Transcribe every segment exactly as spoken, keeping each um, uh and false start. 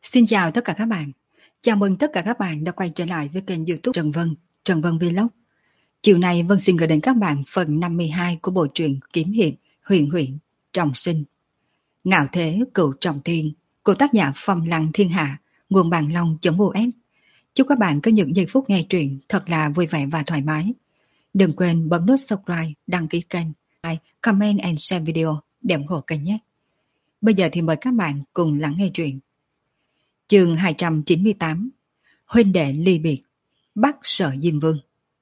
Xin chào tất cả các bạn. Chào mừng tất cả các bạn đã quay trở lại với kênh YouTube Trần Vân, Trần Vân Vlog. Chiều nay Vân xin gửi đến các bạn phần năm mươi hai của bộ truyện kiếm hiệp Huyền Huyễn Trọng Sinh. Ngạo thế cựu trọng thiên của tác giả Phong Lăng Thiên Hạ, nguồn bàn long.us. Chúc các bạn có những giây phút nghe truyện thật là vui vẻ và thoải mái. Đừng quên bấm nút subscribe, đăng ký kênh, like, comment and share video để ủng hộ kênh nhé. Bây giờ thì mời các bạn cùng lắng nghe truyện. Chương hai trăm chín mươi tám. Huynh đệ ly biệt, bắt Sở Diêm Vương.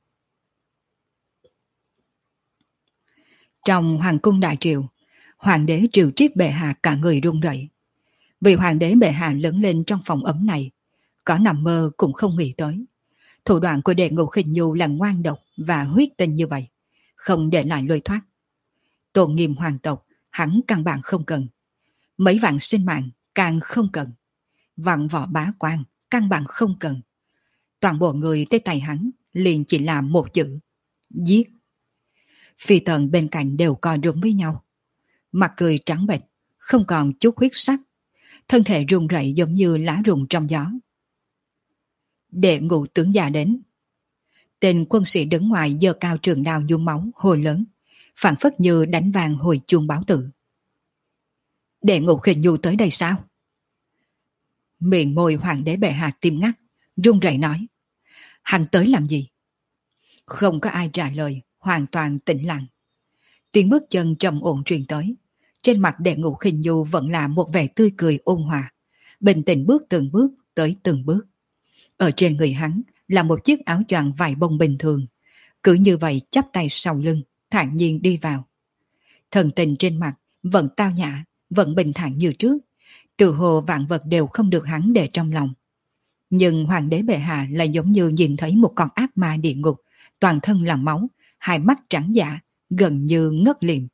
Trong hoàng cung đại triều, hoàng đế Triều Triết bệ hạ cả người run rẩy. Vì hoàng đế bệ hạ lớn lên trong phòng ấm này, có nằm mơ cũng không nghĩ tới. Thủ đoạn của đệ Ngũ Khinh Nhu là ngoan độc và huyết tinh như vậy, không để lại lối thoát. Tôn nghiêm hoàng tộc, hắn căn bản không cần. Mấy vạn sinh mạng càng không cần. Vạn võ bá quan căn bản không cần. Toàn bộ người tới tay hắn liền chỉ là một chữ: giết. Phi tần bên cạnh đều co rúm với nhau, mặt cười trắng bệch, không còn chút huyết sắc, thân thể run rẩy giống như lá rụng trong gió. Đệ Ngũ tướng già đến. Tên quân sĩ đứng ngoài giơ cao trường đao nhuốm máu hô lớn, phảng phất như đánh vàng hồi chuông báo tử. Đệ Ngũ Khinh Nhu tới đây sao? Miệng môi hoàng đế bệ hạ tim ngắt, run rẩy nói: hắn tới làm gì? Không có ai trả lời, hoàn toàn tĩnh lặng. Tiếng bước chân trầm ổn truyền tới. Trên mặt đệ Ngũ Khinh Nhu vẫn là một vẻ tươi cười ôn hòa, bình tĩnh bước từng bước tới từng bước. Ở trên người hắn là một chiếc áo choàng vải bông bình thường, cứ như vậy chắp tay sau lưng, thản nhiên đi vào. Thần tình trên mặt vẫn tao nhã, vẫn bình thản như trước, từ hồ vạn vật đều không được hắn để trong lòng. Nhưng hoàng đế bệ hạ lại giống như nhìn thấy một con ác ma địa ngục, toàn thân là máu, hai mắt trắng dã, gần như ngất liệm.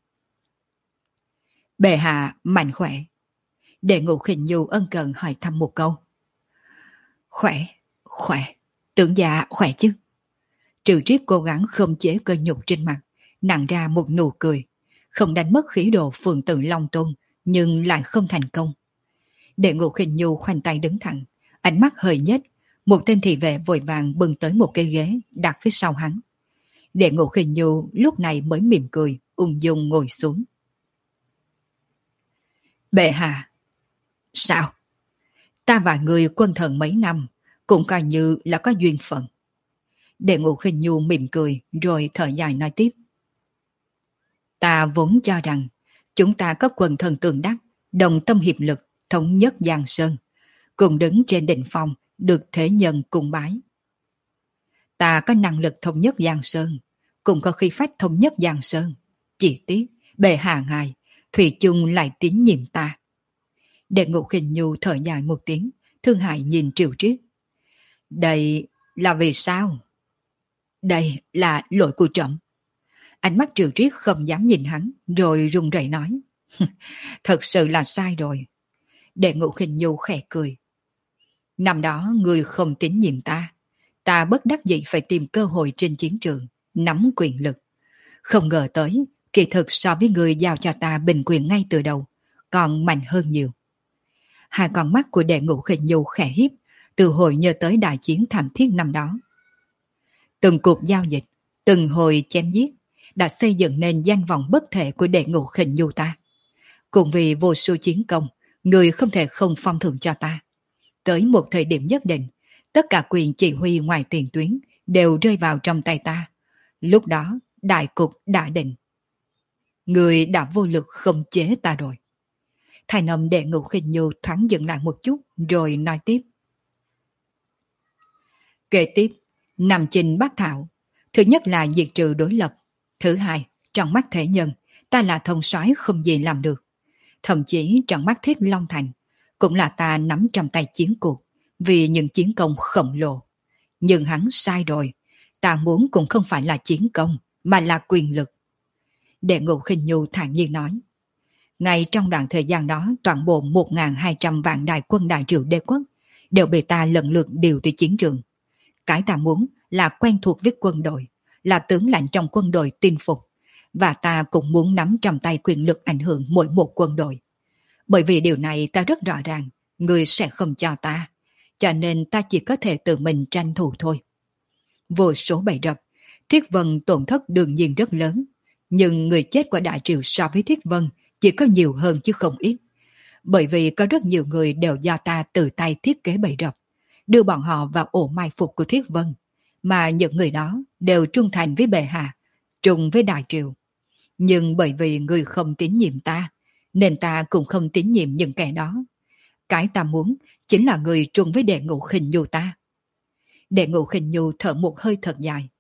Bệ hạ mạnh khỏe. Đệ Ngũ Khinh Nhu ân cần hỏi thăm một câu. Khỏe, khỏe, tưởng già khỏe chứ? Triều Triết cố gắng khống chế cơn nhục trên mặt, nặn ra một nụ cười, không đánh mất khí độ phượng tử long tôn, nhưng lại không thành công. Đệ Ngũ Khinh Nhu khoanh tay đứng thẳng, ánh mắt hơi nhếch, một tên thị vệ vội vàng bưng tới một cái ghế đặt phía sau hắn. Đệ Ngũ Khinh Nhu lúc này mới mỉm cười, ung dung ngồi xuống. Bệ hạ. Sao? Ta và người quân thần mấy năm, cũng coi như là có duyên phận. Đệ Ngũ Khinh Nhu mỉm cười rồi thở dài nói tiếp. Ta vốn cho rằng chúng ta có quần thần tường đắc, đồng tâm hiệp lực, thống nhất Giang Sơn, cùng đứng trên đỉnh phong, được thế nhân cung bái. Ta có năng lực thống nhất Giang Sơn, cũng có khí phách thống nhất Giang Sơn. Chỉ tiếc, bệ hạ ngài, thủy chung lại tín nhiệm ta. Đệ Ngũ Khinh Nhu thở dài một tiếng, thương hại nhìn Triều Triết. Đây là vì sao? Đây là lỗi của trẫm. Ánh mắt Triều Triết không dám nhìn hắn, rồi run rẩy nói. Thật sự là sai rồi. Đệ Ngũ Khinh Nhu khẽ cười. Năm đó người không tín nhiệm ta, ta bất đắc dĩ phải tìm cơ hội trên chiến trường, nắm quyền lực. Không ngờ tới, kỳ thực so với người giao cho ta bình quyền ngay từ đầu, còn mạnh hơn nhiều. Hai con mắt của Đệ Ngũ Khinh Nhu khẽ hiếp, từ hồi nhớ tới đại chiến thảm thiết năm đó. Từng cuộc giao dịch, từng hồi chém giết, đã xây dựng nên danh vọng bất thể của Đệ Ngũ Khinh Nhu ta. Cùng vì vô số chiến công, người không thể không phong thưởng cho ta. Tới một thời điểm nhất định, tất cả quyền chỉ huy ngoài tiền tuyến đều rơi vào trong tay ta. Lúc đó, đại cục đã định. Người đã vô lực khống chế ta rồi. Thanh âm Đệ Ngũ Khinh Nhu thoáng dừng lại một chút rồi nói tiếp. Kế tiếp, nằm trình bát thảo. Thứ nhất là diệt trừ đối lập. Thứ hai, trong mắt thế nhân, ta là thông soái không gì làm được. Thậm chí trong mắt Thiết Long Thành, cũng là ta nắm trong tay chiến cuộc, vì những chiến công khổng lồ. Nhưng hắn sai rồi, ta muốn cũng không phải là chiến công, mà là quyền lực. Đệ Ngũ Khinh Nhu thản nhiên nói. Ngay trong đoạn thời gian đó, toàn bộ một nghìn hai trăm vạn đại quân đại triều đế quốc đều bị ta lần lượt điều tới chiến trường. Cái ta muốn là quen thuộc với quân đội, là tướng lãnh trong quân đội tin phục, và ta cũng muốn nắm trong tay quyền lực ảnh hưởng mỗi một quân đội. Bởi vì điều này ta rất rõ ràng, Ngươi sẽ không cho ta, cho nên ta chỉ có thể tự mình tranh thủ thôi. Vô số bầy rập, Thiết Vân tổn thất đương nhiên rất lớn, nhưng người chết của Đại Triều so với Thiết Vân chỉ có nhiều hơn chứ không ít. Bởi vì có rất nhiều người đều do ta tự tay thiết kế bầy rập, đưa bọn họ vào ổ mai phục của Thiết Vân, mà những người đó đều trung thành với bệ hạ, trùng với Đại Triều. Nhưng bởi vì người không tín nhiệm ta, nên ta cũng không tín nhiệm những kẻ đó. Cái ta muốn chính là người trùng với Đệ Ngũ Khinh Nhu ta. Đệ Ngũ Khinh Nhu thở một hơi thật dài.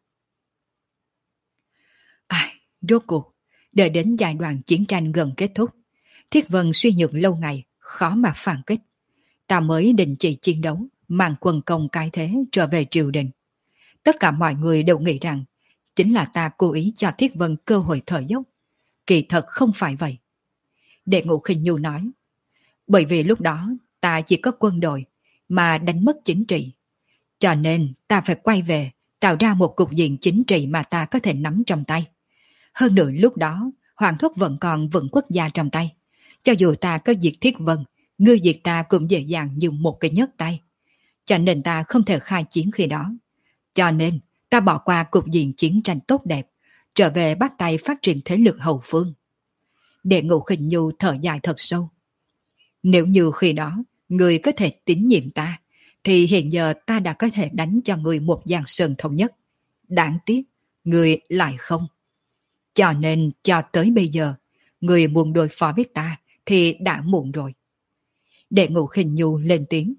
Ai, rốt cuộc, đợi đến giai đoạn chiến tranh gần kết thúc, Thiết Vân suy nhược lâu ngày, khó mà phản kích. Ta mới đình chỉ chiến đấu, mang quân công cái thế trở về triều đình. Tất cả mọi người đều nghĩ rằng chính là ta cố ý cho Thiết Vân cơ hội thở dốc. Kỳ thật không phải vậy. Đệ Ngũ Khinh Nhu nói, bởi vì lúc đó ta chỉ có quân đội mà đánh mất chính trị. Cho nên ta phải quay về tạo ra một cục diện chính trị mà ta có thể nắm trong tay. Hơn nữa lúc đó Hoàng thúc vẫn còn vững quốc gia trong tay. Cho dù ta có diệt Thiết Vân, ngươi diệt ta cũng dễ dàng như một cái nhấc tay. Cho nên ta không thể khai chiến khi đó. Cho nên ta bỏ qua cục diện chiến tranh tốt đẹp, trở về bắt tay phát triển thế lực hậu phương. Đệ Ngũ Khinh Nhu thở dài thật sâu. Nếu như khi đó người có thể tín nhiệm ta, thì hiện giờ ta đã có thể đánh cho người một giang sơn thống nhất. Đáng tiếc, người lại không. Cho nên cho tới bây giờ, người muốn đối phó với ta thì đã muộn rồi. Đệ Ngũ Khinh Nhu lên tiếng.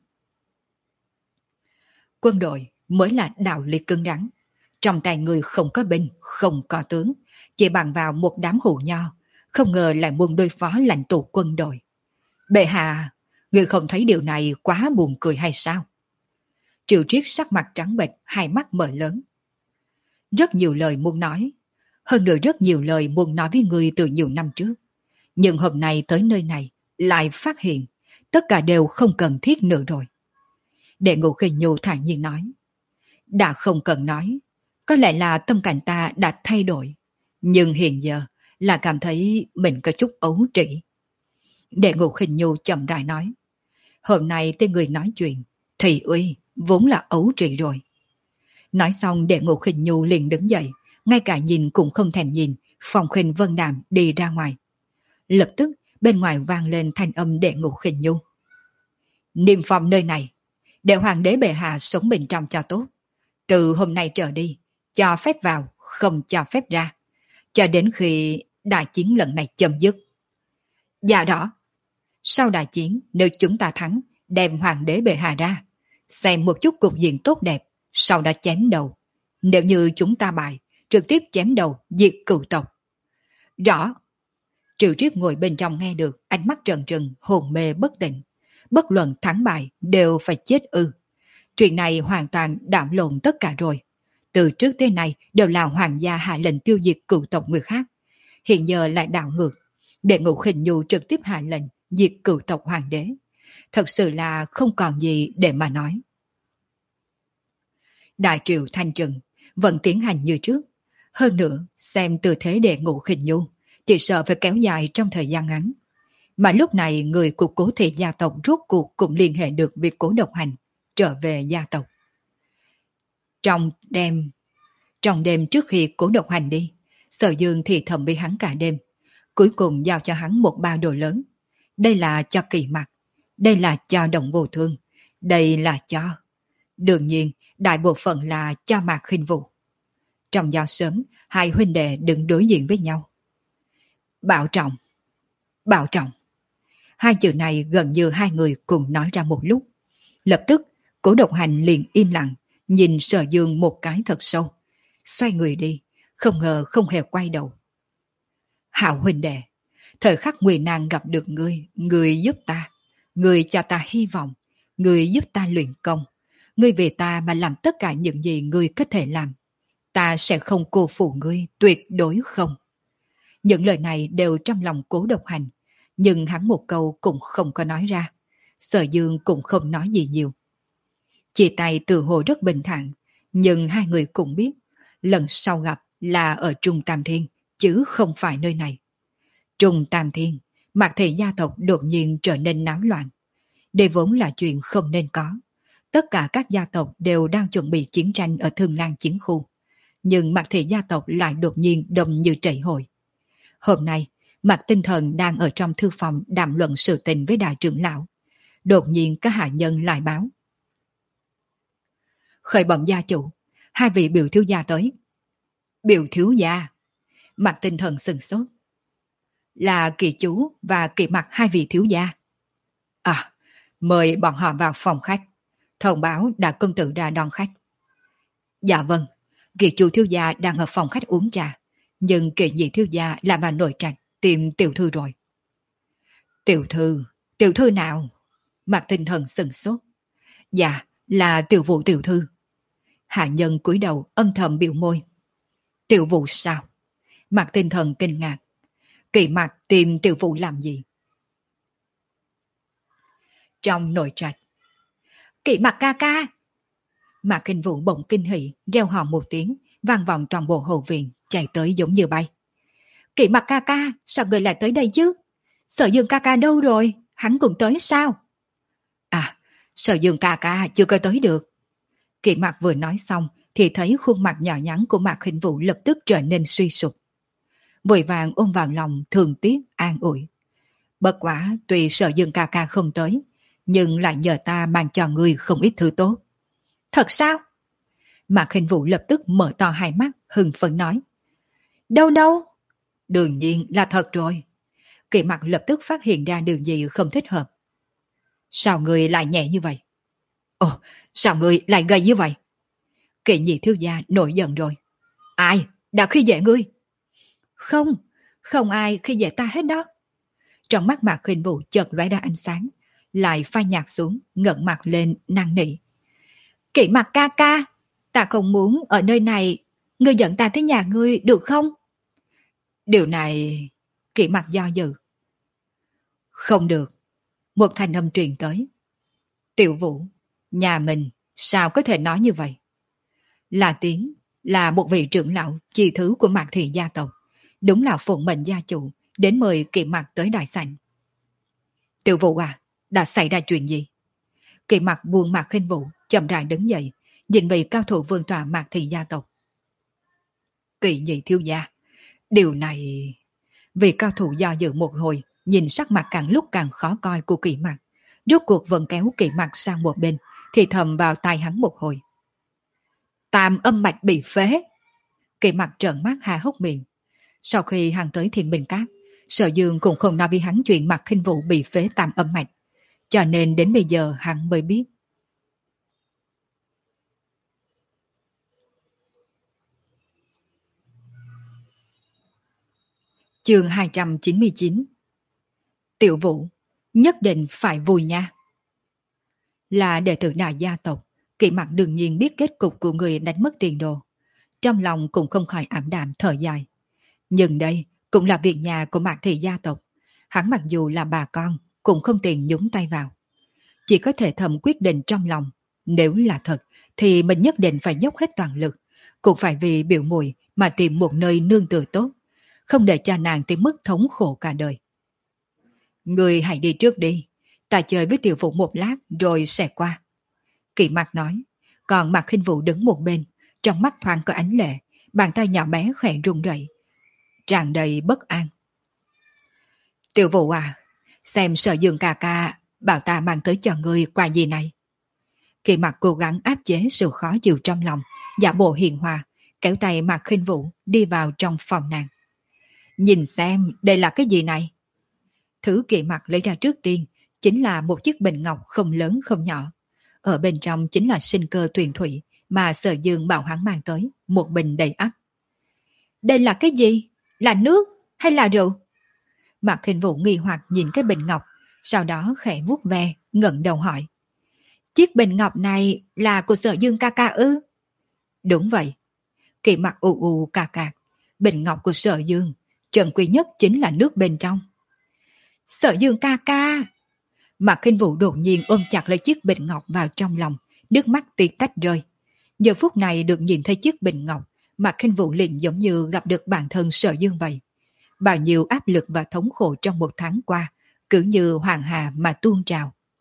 Quân đội mới là đạo lý cứng rắn. Trong tay người không có binh, không có tướng, chỉ bằng vào một đám hủ nho, không ngờ lại muốn đối phó lãnh tụ quân đội. Bệ hạ, người không thấy điều này quá buồn cười hay sao? Triệu Triết sắc mặt trắng bệch, hai mắt mở lớn. Rất nhiều lời muốn nói, hơn nữa rất nhiều lời muốn nói với người từ nhiều năm trước. Nhưng hôm nay tới nơi này, lại phát hiện, tất cả đều không cần thiết nữa rồi. Đệ Ngũ Khinh Nhu thản nhiên nói. Đã không cần nói, có lẽ là tâm cảnh ta đã thay đổi, nhưng hiện giờ là cảm thấy mình có chút ấu trĩ. Đệ Ngũ Khinh Nhu chậm rãi nói. Hôm nay tên người nói chuyện, thì uy, vốn là ấu trĩ rồi. Nói xong Đệ Ngũ Khinh Nhu liền đứng dậy, ngay cả nhìn cũng không thèm nhìn, Phong Khinh Vân Đàm đi ra ngoài. Lập tức bên ngoài vang lên thanh âm Đệ Ngũ Khinh Nhu. Niêm phong nơi này, để hoàng đế bệ hạ sống bên trong cho tốt. Từ hôm nay trở đi, cho phép vào, không cho phép ra, cho đến khi đại chiến lần này chấm dứt. Dạ đó, sau đại chiến nếu chúng ta thắng, đem hoàng đế bệ hạ ra, xem một chút cục diện tốt đẹp, sau đó chém đầu. Nếu như chúng ta bại, trực tiếp chém đầu, diệt cửu tộc. Rõ. Triệu Triết ngồi bên trong nghe được, ánh mắt trần trừng, hồn mê bất tỉnh. Bất luận thắng bại đều phải chết ư. Chuyện này hoàn toàn đảo lộn tất cả rồi. Từ trước tới nay đều là hoàng gia hạ lệnh tiêu diệt cửu tộc người khác. Hiện giờ lại đảo ngược. Đệ Ngũ Khinh Nhu trực tiếp hạ lệnh diệt cửu tộc hoàng đế. Thật sự là không còn gì để mà nói. Đại triều thanh trừng vẫn tiến hành như trước. Hơn nữa, xem tư thế Đệ Ngũ Khinh Nhu, chỉ sợ phải kéo dài trong thời gian ngắn. Mà lúc này người của Cố Thị gia tộc rốt cuộc cũng liên hệ được việc Cố Độc Hành trở về gia tộc. Trong đêm, trong đêm trước khi Cố Độc Hành đi, Sở Dương thì thầm với hắn cả đêm, cuối cùng giao cho hắn một bao đồ lớn. Đây là cho Kỳ Mặc, đây là cho Đồng Vô Thương, đây là cho... Đương nhiên, đại bộ phận là cho Mạc Khinh Vũ. Trong giao sớm, hai huynh đệ đứng đối diện với nhau. Bảo trọng, bảo trọng. Hai chữ này gần như hai người cùng nói ra một lúc. Lập tức, Cố Độc Hành liền im lặng, nhìn Sở Dương một cái thật sâu. Xoay người đi, không ngờ không hề quay đầu. Hảo huynh đệ, thời khắc nguy nan gặp được ngươi, ngươi giúp ta. Ngươi cho ta hy vọng, ngươi giúp ta luyện công. Ngươi vì ta mà làm tất cả những gì ngươi có thể làm. Ta sẽ không cô phụ ngươi, tuyệt đối không. Những lời này đều trong lòng Cố Độc Hành, nhưng hắn một câu cũng không có nói ra. Sở Dương cũng không nói gì nhiều. Chia tay từ hồ rất bình thản, nhưng hai người cũng biết, lần sau gặp là ở Trung Tam Thiên, chứ không phải nơi này. Trung Tam Thiên, Mạc Thị gia tộc đột nhiên trở nên náo loạn. Đây vốn là chuyện không nên có. Tất cả các gia tộc đều đang chuẩn bị chiến tranh ở Thương Lan chiến khu. Nhưng Mạc Thị gia tộc lại đột nhiên đông như chảy hội. Hôm nay, Mạc Tinh Thần đang ở trong thư phòng đàm luận sự tình với đại trưởng lão. Đột nhiên các hạ nhân lại báo. Khởi bẩm gia chủ, hai vị biểu thiếu gia tới. Biểu thiếu gia? Mạc Tinh Thần sừng sốt. Là Kỳ chú và Kỳ Mặc hai vị thiếu gia. À, mời bọn họ vào phòng khách. Thông báo đại công tử đã đón khách. Dạ vâng, Kỳ chú thiếu gia đang ở phòng khách uống trà. Nhưng Kỳ nhị thiếu gia là bà nội trạch tìm tiểu thư rồi. Tiểu thư? Tiểu thư nào? Mạc Tinh Thần sừng sốt. Dạ, là tiểu vụ tiểu thư. Hạ nhân cúi đầu âm thầm biểu môi. Tiểu vụ sao? Mạc Tinh Thần kinh ngạc. Kỳ Mặc tìm tiểu vụ làm gì? Trong nội trạch. Kỳ Mặc ca ca! Mạc Kinh Vũ bỗng kinh hỉ, reo hò một tiếng, vang vọng toàn bộ hậu viện, chạy tới giống như bay. Kỳ Mặc ca ca, sao người lại tới đây chứ? Sở Dương ca ca đâu rồi? Hắn cũng tới sao? À, Sở Dương ca ca chưa có tới được. Kỳ Mặc vừa nói xong thì thấy khuôn mặt nhỏ nhắn của Mạc Kinh Vũ lập tức trở nên suy sụp. Vội vàng ôm vào lòng thường tiếc an ủi. Bất quả tuy Sở Dương ca ca không tới, nhưng lại nhờ ta mang cho người không ít thứ tốt. Thật sao? Mạc Kinh Vũ lập tức mở to hai mắt, hưng phấn nói. Đâu đâu? Đương nhiên là thật rồi. Kỳ Mặc lập tức phát hiện ra điều gì không thích hợp. Sao người lại nhẹ như vậy? Ồ, sao người lại gầy như vậy? Kỳ nhị thiếu gia nổi giận rồi. Ai đã khi dễ ngươi? Không, không ai khi dễ ta hết đó. Trong mắt Mạc Khinh Vũ chợt lóe ra ánh sáng, lại phai nhạt xuống, ngẩng mặt lên năn nỉ. Kỵ Mặc ca ca, ta không muốn ở nơi này, ngươi dẫn ta tới nhà ngươi được không? Điều này... Kỵ Mặc do dự. Không được. Một thanh âm truyền tới. Tiểu Vũ, nhà mình sao có thể nói như vậy? Là Tiến, là một vị trưởng lão chi thứ của Mạc Thị gia tộc, đúng là phụng mệnh gia chủ đến mời Kỵ Mặc tới đại sảnh. Tiểu Vũ à, đã xảy ra chuyện gì? Kỵ Mặc buông Mạc Khinh Vũ, chậm rãi đứng dậy, nhìn vị cao thủ vương tọa Mạc Thị gia tộc. Kỵ nhị thiếu gia, điều này... Vị cao thủ do dự một hồi, nhìn sắc mặt càng lúc càng khó coi của Kỵ Mặc, rốt cuộc vẫn kéo Kỵ Mặc sang một bên, thì thầm vào tai hắn một hồi. Tam âm mạch bị phế. Kỵ Mặc trợn mắt há hốc miệng. Sau khi hắn tới Thiên Bình Cát, Sở Dương cũng không nói với hắn chuyện Mạc Khinh Vũ bị phế tam âm mạch, cho nên đến bây giờ hắn mới biết. Chương hai trăm chín mươi chín. Tiểu Vũ, nhất định phải vui nha. Là đệ tử đại gia tộc, Kỵ Mặc đương nhiên biết kết cục của người đánh mất tiền đồ. Trong lòng cũng không khỏi ảm đạm thở dài. Nhưng đây cũng là việc nhà của Mạc Thị gia tộc. Hắn mặc dù là bà con, cũng không tiện nhúng tay vào. Chỉ có thể thầm quyết định trong lòng. Nếu là thật, thì mình nhất định phải dốc hết toàn lực. Cũng phải vì biểu mùi mà tìm một nơi nương tựa tốt. Không để cho nàng tới mức thống khổ cả đời. Người hãy đi trước đi. Ta chơi với Tiểu Vũ một lát rồi sẽ qua. Kỵ Mặc nói. Còn Mạc Khinh Vũ đứng một bên. Trong mắt thoáng có ánh lệ. Bàn tay nhỏ bé khẽ run rẩy, tràn đầy bất an. Tiểu Vũ à, xem Sở Dương ca ca bảo ta mang tới cho ngươi quà gì này. Kỵ Mặc cố gắng áp chế sự khó chịu trong lòng, giả bộ hiền hòa, kéo tay Mạc Khinh Vũ đi vào trong phòng nàng. Nhìn xem đây là cái gì này? Thứ Kỵ Mặc lấy ra trước tiên chính là một chiếc bình ngọc không lớn không nhỏ. Ở bên trong chính là sinh cơ tuyền thủy mà Sở Dương bảo hắn mang tới, một bình đầy ắp. Đây là cái gì? Là nước hay là rượu? Mạc Khinh Vũ nghi hoặc nhìn cái bình ngọc, sau đó khẽ vuốt ve, ngẩng đầu hỏi. Chiếc bình ngọc này là của Sở Dương ca ca ư? Đúng vậy. Kỵ Mặc ù ù cà cạc. Bình ngọc của Sở Dương, trần quý nhất chính là nước bên trong. Sở Dương ca ca! Mạc Khinh Vũ đột nhiên ôm chặt lấy chiếc bình ngọc vào trong lòng, nước mắt tí tách rơi. Giờ phút này được nhìn thấy chiếc bình ngọc, Mạc Khinh Vũ liền giống như gặp được bản thân Sở Dương vậy. Bao nhiêu áp lực và thống khổ trong một tháng qua, cứ như hoàng hà mà tuôn trào.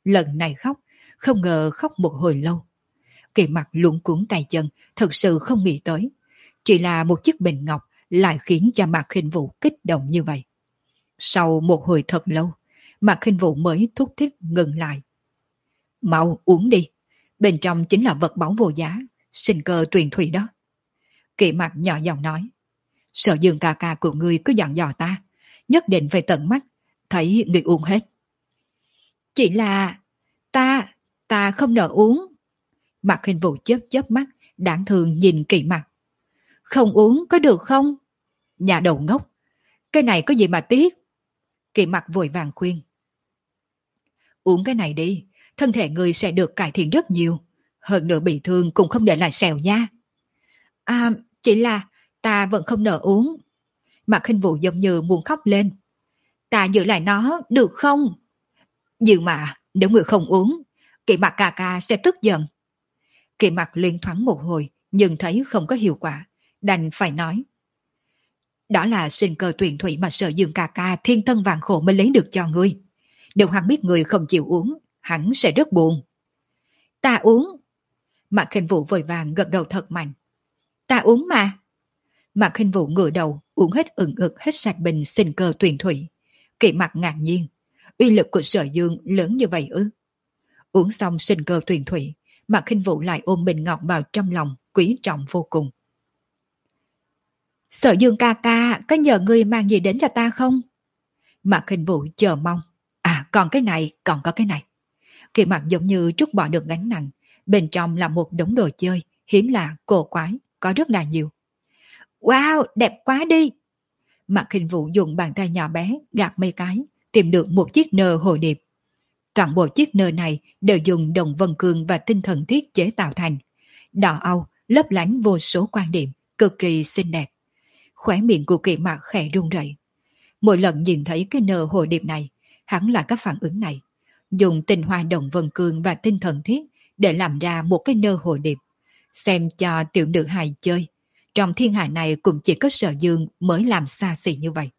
lần này khóc, không ngờ khóc một hồi lâu. Kỳ Mặc luống cuống tay chân, thật sự không nghĩ tới. Chỉ là một chiếc bình ngọc lại khiến cho Mạc Khinh Vũ kích động như vậy. Sau một hồi thật lâu, Mạc Khinh Vũ mới thúc thích ngừng lại. Mau uống đi, bên trong chính là vật báu vô giá, sinh cơ tuyền thủy đó. Kỳ Mặc nhỏ giọng nói. Sở Dương ca ca của ngươi cứ dặn dò ta, nhất định phải tận mắt, thấy ngươi uống hết. Chỉ là ta, ta không nỡ uống. Mạc Khinh Vũ chớp chớp mắt, đáng thương nhìn Kỳ Mặc. Không uống có được không? Nhà đầu ngốc, cái này có gì mà tiếc? Kỳ Mặc vội vàng khuyên. Uống cái này đi, thân thể người sẽ được cải thiện rất nhiều. Hơn nữa bị thương cũng không để lại sẹo nha. À, chỉ là ta vẫn không nỡ uống. Mạc Khinh Vũ giống như muốn khóc lên. Ta giữ lại nó được không? Nhưng mà nếu người không uống, Kỳ Mặc ca ca sẽ tức giận. Kỳ Mặc liên thoáng một hồi, nhưng thấy không có hiệu quả, đành phải nói. Đó là sinh cơ tuyển thủy mà Sở Dương ca ca thiên thân vạn khổ mới lấy được cho ngươi. Nếu hắn biết người không chịu uống, hắn sẽ rất buồn. Ta uống. Mạc Khinh Vũ vội vàng gật đầu thật mạnh. Ta uống mà. Mạc Khinh Vũ ngửa đầu uống hết ửng ực hết sạch bình sinh cơ tuyển thủy. Kỳ Mặc ngạc nhiên, uy lực của Sở Dương lớn như vậy ư? Uống xong sinh cơ tuyển thủy, Mạc Khinh Vũ lại ôm bình ngọc vào trong lòng, quý trọng vô cùng. Sở Dương ca ca có nhờ ngươi mang gì đến cho ta không? Mạc Khinh Vũ chờ mong. À, còn cái này, còn có cái này. Kỳ Mặc giống như trút bỏ được gánh nặng, bên trong là một đống đồ chơi hiếm lạ, cổ quái, có rất là nhiều. Wow, đẹp quá đi. Mạc Khinh Vũ dùng bàn tay nhỏ bé gạt mấy cái, tìm được một chiếc nơ hồ điệp. Toàn bộ chiếc nơ này đều dùng đồng vân cương và tinh thần thiết chế tạo thành. Đỏ âu, lấp lánh vô số quan điểm, cực kỳ xinh đẹp. Khóe miệng của Kỳ Mặc khẽ run rẩy. Mỗi lần nhìn thấy cái nơ hồ điệp này, hắn là các phản ứng này. Dùng tinh hoa đồng vân cương và tinh thần thiết để làm ra một cái nơ hồ điệp. Xem cho tiểu nữ hài chơi. Trong thiên hạ này cũng chỉ có Sở Dương mới làm xa xỉ như vậy.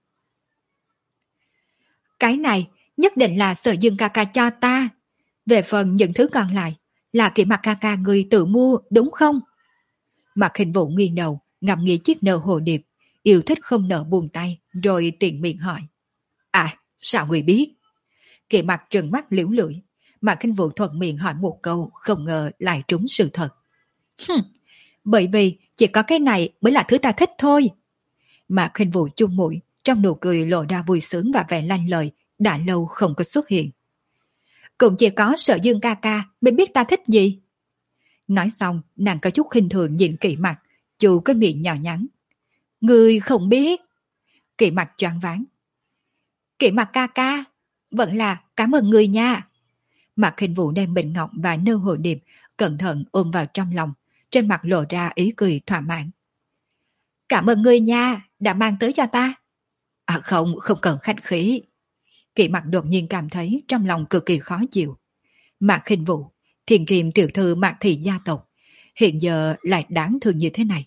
Cái này nhất định là Sở Dương ca ca cho ta. Về phần những thứ còn lại là Kỳ Mặc ca ca người tự mua đúng không? Mạc Khinh Vũ nghiêng đầu ngắm nghĩ chiếc nơ hồ điệp, yêu thích không nỡ buông tay, rồi tiện miệng hỏi. À, sao người biết? Kỳ Mặc trừng mắt liễu lưỡi, Mạc Khinh Vũ thuận miệng hỏi một câu, không ngờ lại trúng sự thật. Hừm, bởi vì chỉ có cái này mới là thứ ta thích thôi. Mạc Khinh Vũ chung mũi, trong nụ cười lộ ra vui sướng và vẻ lanh lợi, đã lâu không có xuất hiện. Cũng chỉ có Sở Dương ca ca mới biết ta thích gì. Nói xong, nàng có chút khinh thường nhìn Kỳ Mặc, chu cái miệng nhỏ nhắn. Người không biết. Kỳ Mặc choáng váng. Kỳ Mặc ca ca, vẫn là cảm ơn người nha. Mạc Khinh Vũ đem bình ngọc và nơ hồ điệp cẩn thận ôm vào trong lòng, trên mặt lộ ra ý cười thỏa mãn. Cảm ơn người nha, đã mang tới cho ta. À không, không cần khách khí. Kỳ Mặc đột nhiên cảm thấy trong lòng cực kỳ khó chịu. Mạc Khinh Vũ, thiền kiềm tiểu thư Mạc thị gia tộc, hiện giờ lại đáng thương như thế này.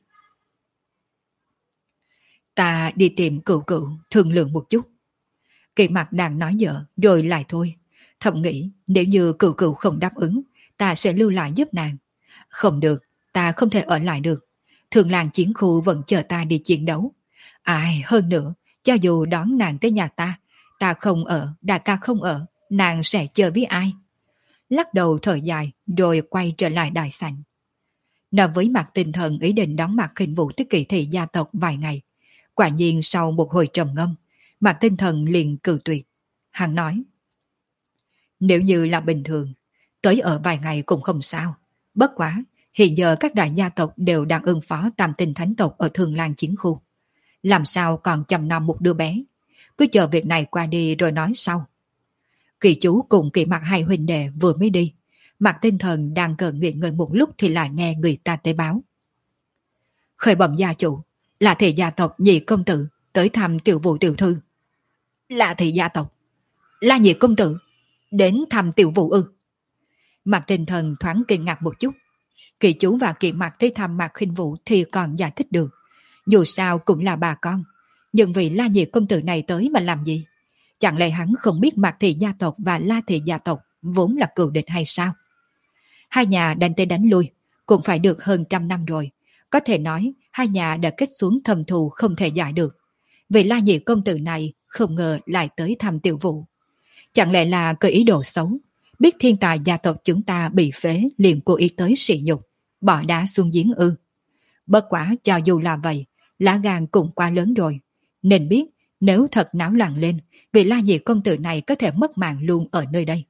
Ta đi tìm cựu cựu thương lượng một chút. Kỳ Mặc đang nói dở rồi lại thôi. Thầm nghĩ nếu như cựu cựu không đáp ứng, ta sẽ lưu lại giúp nàng. Không được, ta không thể ở lại được. Thường làng chiến khu vẫn chờ ta đi chiến đấu. Ai hơn nữa, cho dù đón nàng tới nhà ta, ta không ở, đại ca không ở, nàng sẽ chơi với ai? Lắc đầu thở dài rồi quay trở lại đại sảnh. Nói với mặt tinh thần ý định đón Mạc Khinh Vũ tới kỳ thị gia tộc vài ngày. Quả nhiên sau một hồi trầm ngâm, Mạc Tinh Thần liền cự tuyệt. Hắn nói, nếu như là bình thường, tới ở vài ngày cũng không sao. Bất quá, hiện giờ các đại gia tộc đều đang ưng phó tam tinh thánh tộc ở Thường Lan chiến khu. Làm sao còn chăm nom một đứa bé? Cứ chờ việc này qua đi rồi nói sau. Kỳ chú cùng Kỳ Mặc hai huynh đệ vừa mới đi. Mạc Tinh Thần đang cần nghỉ ngơi một lúc thì lại nghe người ta tới báo. Khởi bẩm gia chủ, là thị gia tộc Nhị công tử tới thăm tiểu vụ tiểu thư. Là thị gia tộc, là Nhị công tử đến thăm tiểu vụ ư? Mạc Tinh Thần thoáng kinh ngạc một chút. Kỳ chú và Kỳ Mặc tới thăm Mạc Khinh Vũ thì còn giải thích được, dù sao cũng là bà con. Nhưng vì La Nhị công tử này tới mà làm gì? Chẳng lẽ hắn không biết Mạc thị gia tộc và La thị gia tộc vốn là cừu địch hay sao? Hai nhà đánh tới đánh lui, cũng phải được hơn trăm năm rồi. Có thể nói hai nhà đã kết xuống thâm thù không thể giải được. Vì La Nhị công tử này không ngờ lại tới thăm Tiểu Vũ. Chẳng lẽ là có ý đồ xấu, biết thiên tài gia tộc chúng ta bị phế liền cố ý tới sỉ nhục, bỏ đá xuống giếng ư? Bất quả cho dù là vậy, lá gan cũng quá lớn rồi. Nên biết nếu thật náo loạn lên, vị La Nhị công tử này có thể mất mạng luôn ở nơi đây.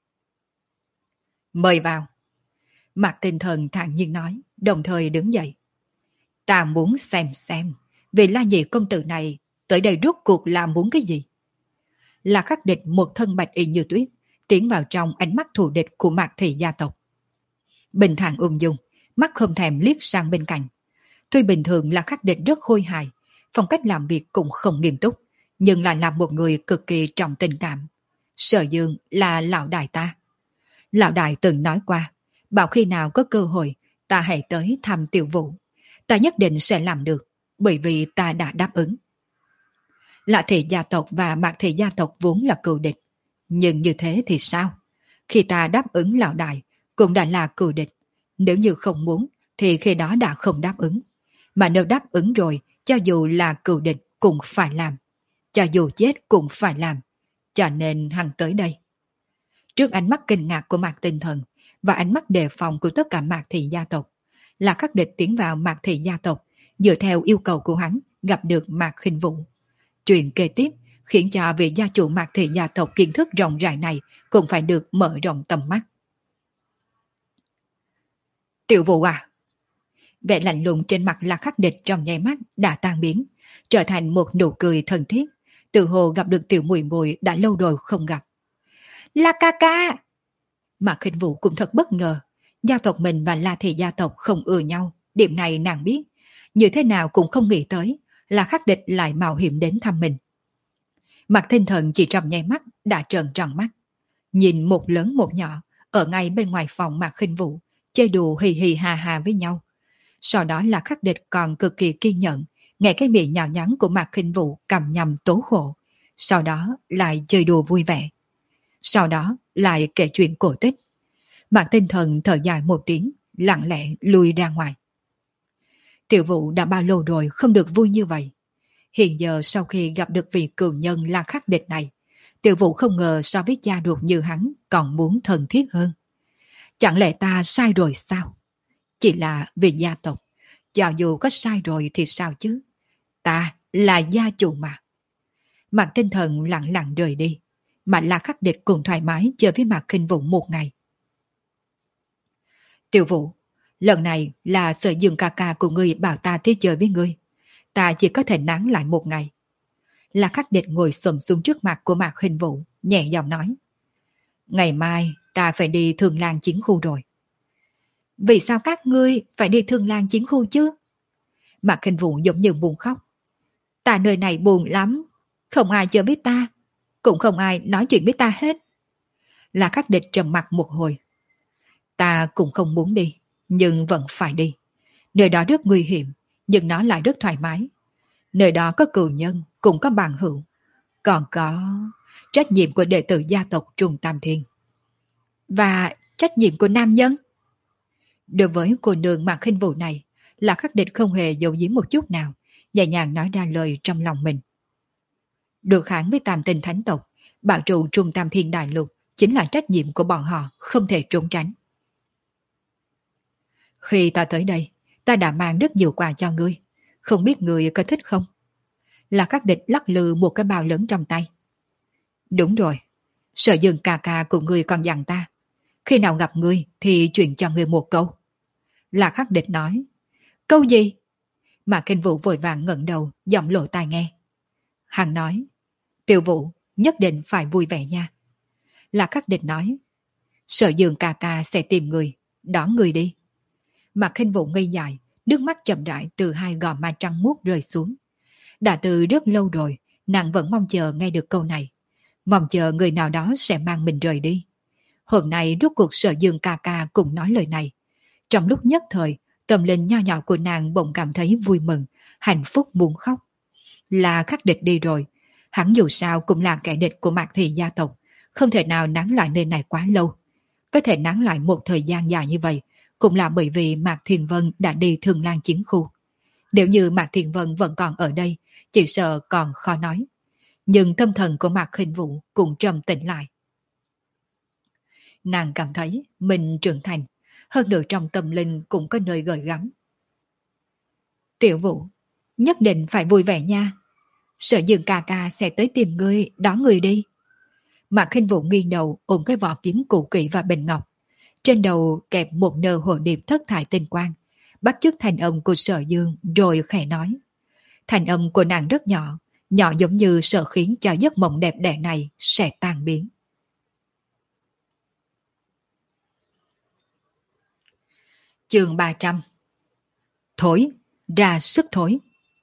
Mời vào. Mạc Tinh Thần thản nhiên nói, đồng thời đứng dậy. Ta muốn xem xem, vị La Nhị công tử này tới đây rốt cuộc là muốn cái gì? Là Khắc Địch một thân bạch y như tuyết, tiến vào trong ánh mắt thù địch của Mạc thị gia tộc. Bình thản ung dung, mắt không thèm liếc sang bên cạnh. Tuy bình thường là Khắc Địch rất khôi hài, phong cách làm việc cũng không nghiêm túc, nhưng lại là một người cực kỳ trọng tình cảm. Sở Dương là lão đại ta. Lão đại từng nói qua, bảo khi nào có cơ hội, ta hãy tới thăm Tiểu Vũ. Ta nhất định sẽ làm được, bởi vì ta đã đáp ứng. Lạ thị gia tộc và Mạc thị gia tộc vốn là cừu địch. Nhưng như thế thì sao? Khi ta đáp ứng lão đại, cũng đã là cừu địch. Nếu như không muốn, thì khi đó đã không đáp ứng. Mà nếu đáp ứng rồi, cho dù là cừu địch cũng phải làm. Cho dù chết cũng phải làm. Cho nên hắn tới đây. Trước ánh mắt kinh ngạc của Mạc Tinh Thần và ánh mắt đề phòng của tất cả Mạc thị gia tộc, là Khắc Địch tiến vào Mạc thị gia tộc, dựa theo yêu cầu của hắn gặp được Mạc Khinh Vũ. Chuyện kế tiếp khiến cho vị gia chủ Mạc thị gia tộc kiến thức rộng rãi này cũng phải được mở rộng tầm mắt. Tiểu Vũ à? Vẻ lạnh lùng trên mặt là Khắc Địch trong nháy mắt đã tan biến, trở thành một nụ cười thân thiết, tự hồ gặp được tiểu muội muội đã lâu rồi không gặp. La ca ca! Mạc Khinh Vũ cũng thật bất ngờ, gia tộc mình và La thị gia tộc không ưa nhau, điểm này nàng biết, như thế nào cũng không nghĩ tới là Khắc Địch lại mạo hiểm đến thăm mình. Mạc Tinh Thần chỉ trong nháy mắt đã trợn tròn mắt, nhìn một lớn một nhỏ ở ngay bên ngoài phòng Mạc Khinh Vũ chơi đùa hì hì hà hà với nhau. Sau đó là Khắc Địch còn cực kỳ kiên nhẫn, nghe cái miệng nhào nhắn của Mạc Khinh Vũ cầm nhầm tố khổ, sau đó lại chơi đùa vui vẻ. Sau đó lại kể chuyện cổ tích. Mạc Tinh Thần thở dài một tiếng, lặng lẽ lui ra ngoài. Tiểu Vũ đã bao lâu rồi không được vui như vậy. Hiện giờ sau khi gặp được vị cừu nhân là Khắc Địch này, Tiểu Vũ không ngờ so với cha ruột như hắn còn muốn thân thiết hơn. Chẳng lẽ ta sai rồi sao? Chỉ là vì gia tộc, cho dù có sai rồi thì sao chứ? Ta là gia chủ mà. Mạc Tinh Thần lặng lặng rời đi, mà là Khắc Địch cùng thoải mái chơi với Mạc Khinh Vũ một ngày. Tiểu Vũ, lần này là Sở Dương ca ca của ngươi bảo ta tới chơi với ngươi. Ta chỉ có thể nán lại một ngày. Là Khắc Địch ngồi xổm xuống trước mặt của Mạc Khinh Vũ, nhẹ giọng nói. Ngày mai ta phải đi Thương Lan chiến khu rồi. Vì sao các ngươi phải đi Thương Lan chiến khu chứ? Mạc Khinh Vũ giống như buồn khóc. Ta nơi này buồn lắm, không ai chơi với ta, cũng không ai nói chuyện với ta hết. Là Khắc Địch trầm mặc một hồi. Ta cũng không muốn đi, nhưng vẫn phải đi. Nơi đó rất nguy hiểm, nhưng nó lại rất thoải mái. Nơi đó có cừu nhân, cũng có bằng hữu. Còn có trách nhiệm của đệ tử gia tộc Trung Tam Thiên. Và trách nhiệm của nam nhân. Đối với cô nương Mạc Khinh Vũ này, là Khắc Địch không hề giấu giếm một chút nào, nhẹ nhàng nói ra lời trong lòng mình. Được kháng với Tam Tinh Thánh tộc, bảo trụ Trung Tam Thiên Đại Lục chính là trách nhiệm của bọn họ, không thể trốn tránh. Khi ta tới đây, ta đã mang rất nhiều quà cho ngươi, không biết ngươi có thích không? Là Khắc Địch lắc lư một cái bao lớn trong tay. Đúng rồi, Sở Dương ca ca của ngươi còn dặn ta, khi nào gặp ngươi thì truyền cho ngươi một câu. Là Khắc Địch nói. Câu gì? Mà Kinh Vũ vội vàng ngẩng đầu, giọng lộ tai nghe. Hắn nói, Tiểu Vũ nhất định phải vui vẻ nha. Là Khắc Địch nói, Sở Dương ca ca sẽ tìm người, đón người đi. Mà Kinh Vũ ngây dại, nước mắt chậm rãi từ hai gò má trắng muốt rơi xuống. Đã từ rất lâu rồi, nàng vẫn mong chờ nghe được câu này. Mong chờ người nào đó sẽ mang mình rời đi. Hôm nay rốt cuộc Sở Dương ca ca cùng nói lời này. Trong lúc nhất thời, tâm linh nho nhỏ của nàng bỗng cảm thấy vui mừng, hạnh phúc muốn khóc. Là Khắc Địch đi rồi, hắn dù sao cũng là kẻ địch của Mạc thị gia tộc, không thể nào nán lại nơi này quá lâu. Có thể nán lại một thời gian dài như vậy, cũng là bởi vì Mạc Thiền Vân đã đi Thường Lan chiến khu. Nếu như Mạc Thiền Vân vẫn còn ở đây, chỉ sợ còn khó nói. Nhưng tâm thần của Mạc Khinh Vũ cũng trầm tĩnh lại. Nàng cảm thấy mình trưởng thành, hơn nữa trong tâm linh cũng có nơi gợi gắm. Tiểu Vũ, nhất định phải vui vẻ nha. Sợ Dương ca ca sẽ tới tìm ngươi, đón người đi. Mạc Khinh Vũ nghiêng đầu ôm cái vỏ kiếm cũ kỹ và bình ngọc. Trên đầu kẹp một nơ hồ điệp thất thải tinh quang, bắt chước thành âm của Sở Dương rồi khẽ nói. Thành âm của nàng rất nhỏ, nhỏ giống như sợ khiến cho giấc mộng đẹp đẽ này sẽ tan biến. Chương ba trăm. Thối, ra sức thối.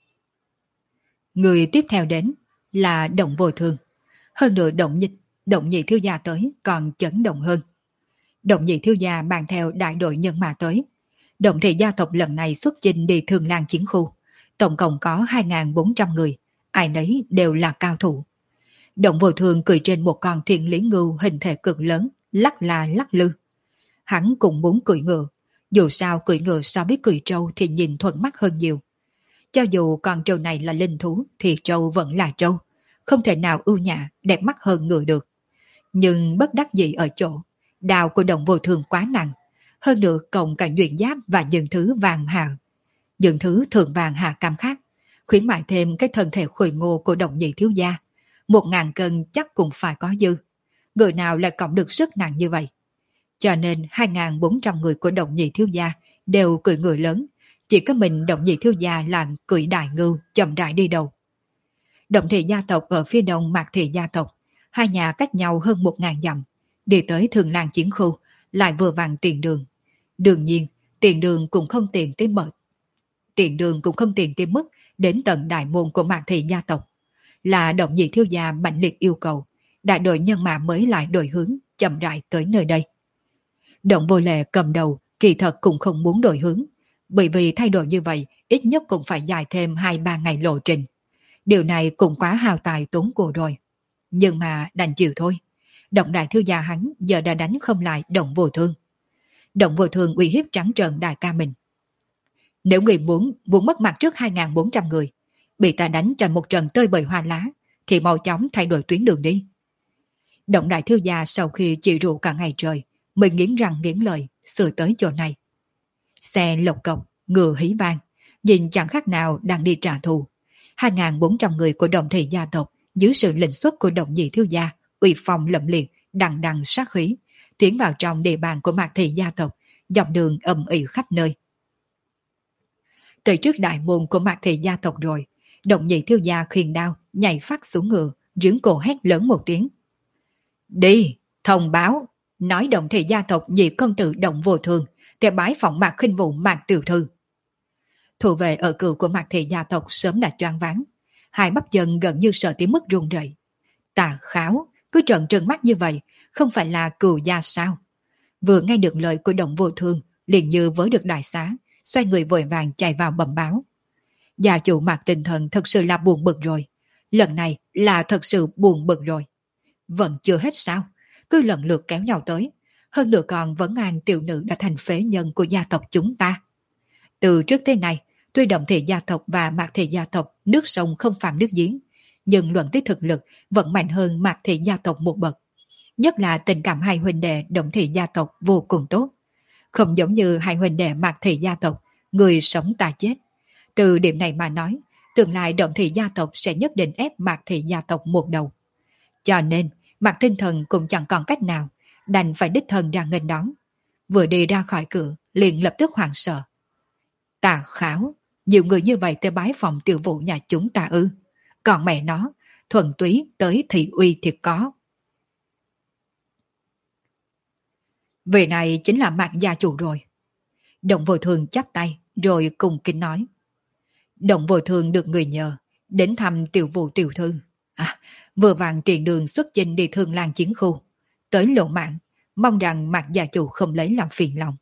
Người tiếp theo đến là Động Vô Thương. Hơn nữa Động Nhị, Động Nhị thiếu gia tới còn chấn động hơn. Động Nhị thiếu gia mang theo đại đội nhân mã tới. Động thị gia tộc lần này xuất chinh đi Thường Lan chiến khu. Tổng cộng có hai nghìn bốn trăm người, ai nấy đều là cao thủ. Động Vô Thương cười trên một con thiên lý ngưu hình thể cực lớn, lắc là lắc lư. Hắn cũng muốn cưỡi ngựa, dù sao cưỡi ngựa so với cưỡi trâu thì nhìn thuận mắt hơn nhiều. Cho dù con trâu này là linh thú thì trâu vẫn là trâu, không thể nào ưu nhã, đẹp mắt hơn ngựa được. Nhưng bất đắc dĩ ở chỗ, đao của Động Vô Thương quá nặng, hơn nữa cộng cả nhuyễn giáp và những thứ vàng hạ. Những thứ thượng vàng hạ cam khác, khuyến mại thêm cái thân thể khôi ngô của Động Nhị thiếu gia. Một ngàn cân chắc cũng phải có dư. Người nào lại cộng được sức nặng như vậy? Cho nên hai nghìn bốn trăm người của Động Nhị thiếu gia đều cưỡi người lớn, chỉ có mình Động Nhị thiếu gia là cưỡi đại ngưu chậm rãi đi đầu. Động thị gia tộc ở phía đông Mạc thị gia tộc, hai nhà cách nhau hơn một ngàn dặm, đi tới Thường Lan chiến khu lại vừa vặn tiền đường. Đương nhiên, tiền đường cũng không tiền tới mật. Tiền đường cũng không tiền tới mức đến tận đại môn của Mạc thị gia tộc. Là Động Nhị thiếu gia mạnh liệt yêu cầu, đại đội nhân mã mới lại đổi hướng, chậm rãi tới nơi đây. Động Vô Lệ cầm đầu, kỳ thật cũng không muốn đổi hướng, bởi vì thay đổi như vậy, ít nhất cũng phải dài thêm hai ba ngày lộ trình. Điều này cũng quá hao tài tốn của rồi. Nhưng mà đành chịu thôi. Động đại thiếu gia hắn giờ đã đánh không lại Động Vô Thương. Động Vô Thương uy hiếp trắng trợn đại ca mình. Nếu người muốn muốn mất mặt trước hai nghìn bốn trăm người, bị ta đánh cho một trận tơi bời hoa lá, thì mau chóng thay đổi tuyến đường đi. Động đại thiếu gia sau khi chịu rượu cả ngày trời, mình nghiến răng nghiến lợi, sửa tới chỗ này. Xe lộc cộc, ngựa hí vang, nhìn chẳng khác nào đang đi trả thù. hai nghìn bốn trăm người của Động thị gia tộc dưới sự lệnh xuất của Động Nhị thiếu gia, uy phong lẫm liệt, đằng đằng sát khí, tiến vào trong địa bàn của Mạc thị gia tộc, dọc đường ầm ĩ khắp nơi. Tới trước đại môn của Mạc thị gia tộc rồi, Động Nhị thiếu gia khiêng đao, nhảy phát xuống ngựa, rướng cổ hét lớn một tiếng. Đi, thông báo, nói Động thị gia tộc Nhị công tử Động Vô Thương, để bái phỏng Mạc Khinh Vũ Mạc tiểu thư. Thủ vệ ở cựu của Mạc thị gia tộc sớm đã choáng váng, hai bắp chân gần như sợ tới mức run rẩy. Tà Kháo, cứ trợn trừng mắt như vậy, không phải là cừu gia sao? Vừa nghe được lời của Động Vô Thương, liền như với được đại xá, xoay người vội vàng chạy vào bẩm báo. Gia chủ Mạc tinh thần thật sự là buồn bực rồi. Lần này là thật sự buồn bực rồi. Vẫn chưa hết sao? Cứ lần lượt kéo nhau tới. Hơn nữa còn vấn an tiểu nữ đã thành phế nhân của gia tộc chúng ta. Từ trước tới nay, tuy Động thị gia tộc và Mạc thị gia tộc nước sông không phạm nước giếng, nhưng luận tới thực lực vẫn mạnh hơn Mạc thị gia tộc một bậc. Nhất là tình cảm hai huynh đệ Động thị gia tộc vô cùng tốt. Không giống như hai huynh đệ Mạc thị gia tộc, người sống ta chết. Từ điểm này mà nói, tương lai Động thị gia tộc sẽ nhất định ép Mạc thị gia tộc một đầu. Cho nên, Mạc tinh thần cũng chẳng còn cách nào, đành phải đích thân ra nghênh đón. Vừa đi ra khỏi cửa, liền lập tức hoảng sợ. Tà Kháo, nhiều người như vậy tới bái phòng tiểu vụ nhà chúng ta ư? Còn mẹ nó, thuần túy tới thị uy thì có. Vị này chính là Mạc gia chủ rồi. Động Vô Thương chắp tay, rồi cùng kính nói. Động Vô Thương được người nhờ, đến thăm tiểu vụ tiểu thư. À, vừa vàng tiền đường xuất chinh đi Thường Lan chiến khu. Tới lộ mạng, mong rằng Mạc gia chủ không lấy làm phiền lòng.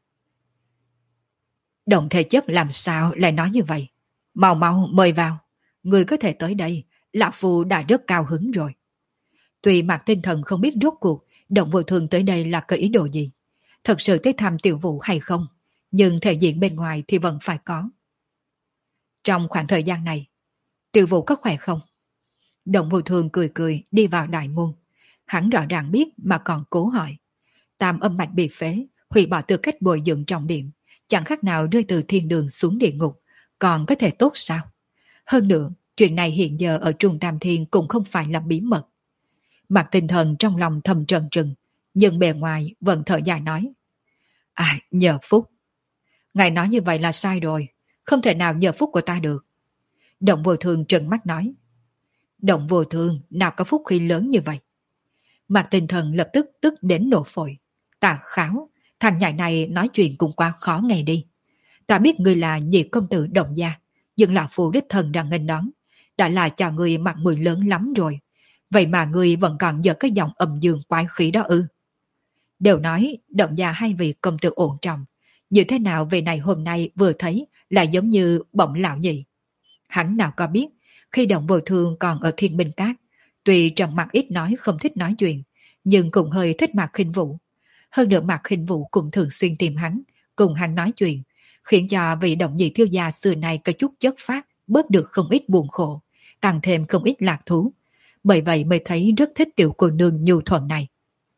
Động thể chất làm sao lại nói như vậy? Mau mau mời vào, người có thể tới đây, lão phu đã rất cao hứng rồi. Tuy Mạc Tinh Thần không biết rốt cuộc Động Vô Thường tới đây là có ý đồ gì, thật sự tới thăm Tiểu Vũ hay không, nhưng thể diện bên ngoài thì vẫn phải có. Trong khoảng thời gian này, Tiểu Vũ có khỏe không? Động Vô Thường cười cười đi vào đại môn. Hắn rõ ràng biết mà còn cố hỏi. Tam âm mạch bị phế, hủy bỏ tư cách bồi dưỡng trọng điểm, chẳng khác nào rơi từ thiên đường xuống địa ngục, còn có thể tốt sao? Hơn nữa, chuyện này hiện giờ ở Trung Tam Thiên cũng không phải là bí mật. Mạc Tinh Thần trong lòng thầm trần trừng, nhưng bề ngoài vẫn thở dài nói. À, nhờ phúc. Ngài nói như vậy là sai rồi, không thể nào nhờ phúc của ta được. Động Vô Thường trừng mắt nói. Động Vô Thường nào có phúc khí lớn như vậy? Mạc Tinh Thần lập tức tức đến nổ phổi. Ta kháo, thằng nhãi này nói chuyện cũng quá khó nghe đi. Ta biết ngươi là nhị công tử Động gia, nhưng là phụ đích thần đang nghênh đón, đã là cho ngươi mặt mũi lớn lắm rồi. Vậy mà ngươi vẫn còn giở cái giọng âm dương quái khí đó ư? Đều nói Động gia hai vị công tử ổn trọng, như thế nào về này hôm nay vừa thấy là giống như bỗng lão nhị. Hắn nào có biết, khi Động Vô Thường còn ở Thiên Minh Cát, tuy trầm mặt ít nói không thích nói chuyện, nhưng cũng hơi thích Mạc Khinh Vũ. Hơn nữa Mạc Khinh Vũ cũng thường xuyên tìm hắn, cùng hắn nói chuyện, khiến cho vị Động nhị thiếu gia xưa nay có chút chất phát, bớt được không ít buồn khổ, tăng thêm không ít lạc thú. Bởi vậy mới thấy rất thích tiểu cô nương nhu thuận này.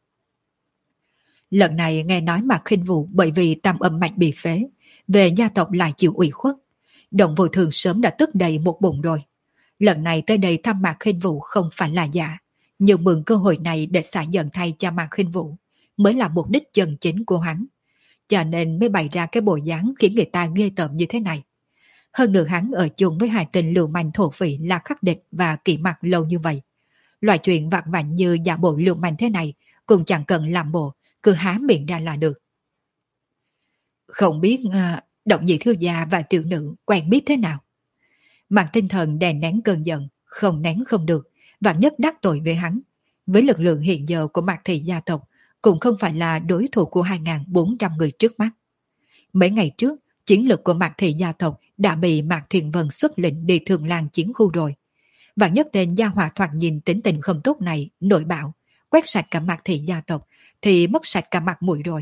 Lần này nghe nói Mạc Khinh Vũ bởi vì tam âm mạch bị phế, về gia tộc lại chịu ủy khuất. Động Vô Thường sớm đã tức đầy một bụng rồi. Lần này tới đây thăm Mạc Khinh Vũ không phải là giả, nhưng mượn cơ hội này để xả giận thay cho Mạc Khinh Vũ mới là mục đích chân chính của hắn. Cho nên mới bày ra cái bộ dáng khiến người ta ghê tởm như thế này. Hơn nữa hắn ở chung với hai tên lưu manh thổ phỉ là Khắc Địch và Kỷ Mặc lâu như vậy. Loại chuyện vặt vãnh như giả bộ lưu manh thế này cũng chẳng cần làm bộ, cứ há miệng ra là được. Không biết uh, Động nhị thiếu gia và tiểu nữ quen biết thế nào? Mạc Tinh Thần đè nén cơn giận, không nén không được, và nhất đắc tội với hắn. Với lực lượng hiện giờ của Mạc thị gia tộc, cũng không phải là đối thủ của hai nghìn bốn trăm người trước mắt. Mấy ngày trước, chiến lực của Mạc thị gia tộc đã bị Mạc Thiện Vân xuất lệnh đi Thường Lan chiến khu rồi. Và nhất tên gia hỏa thoạt nhìn tính tình không tốt này nổi bạo, quét sạch cả Mạc thị gia tộc, thì mất sạch cả mặt mũi rồi.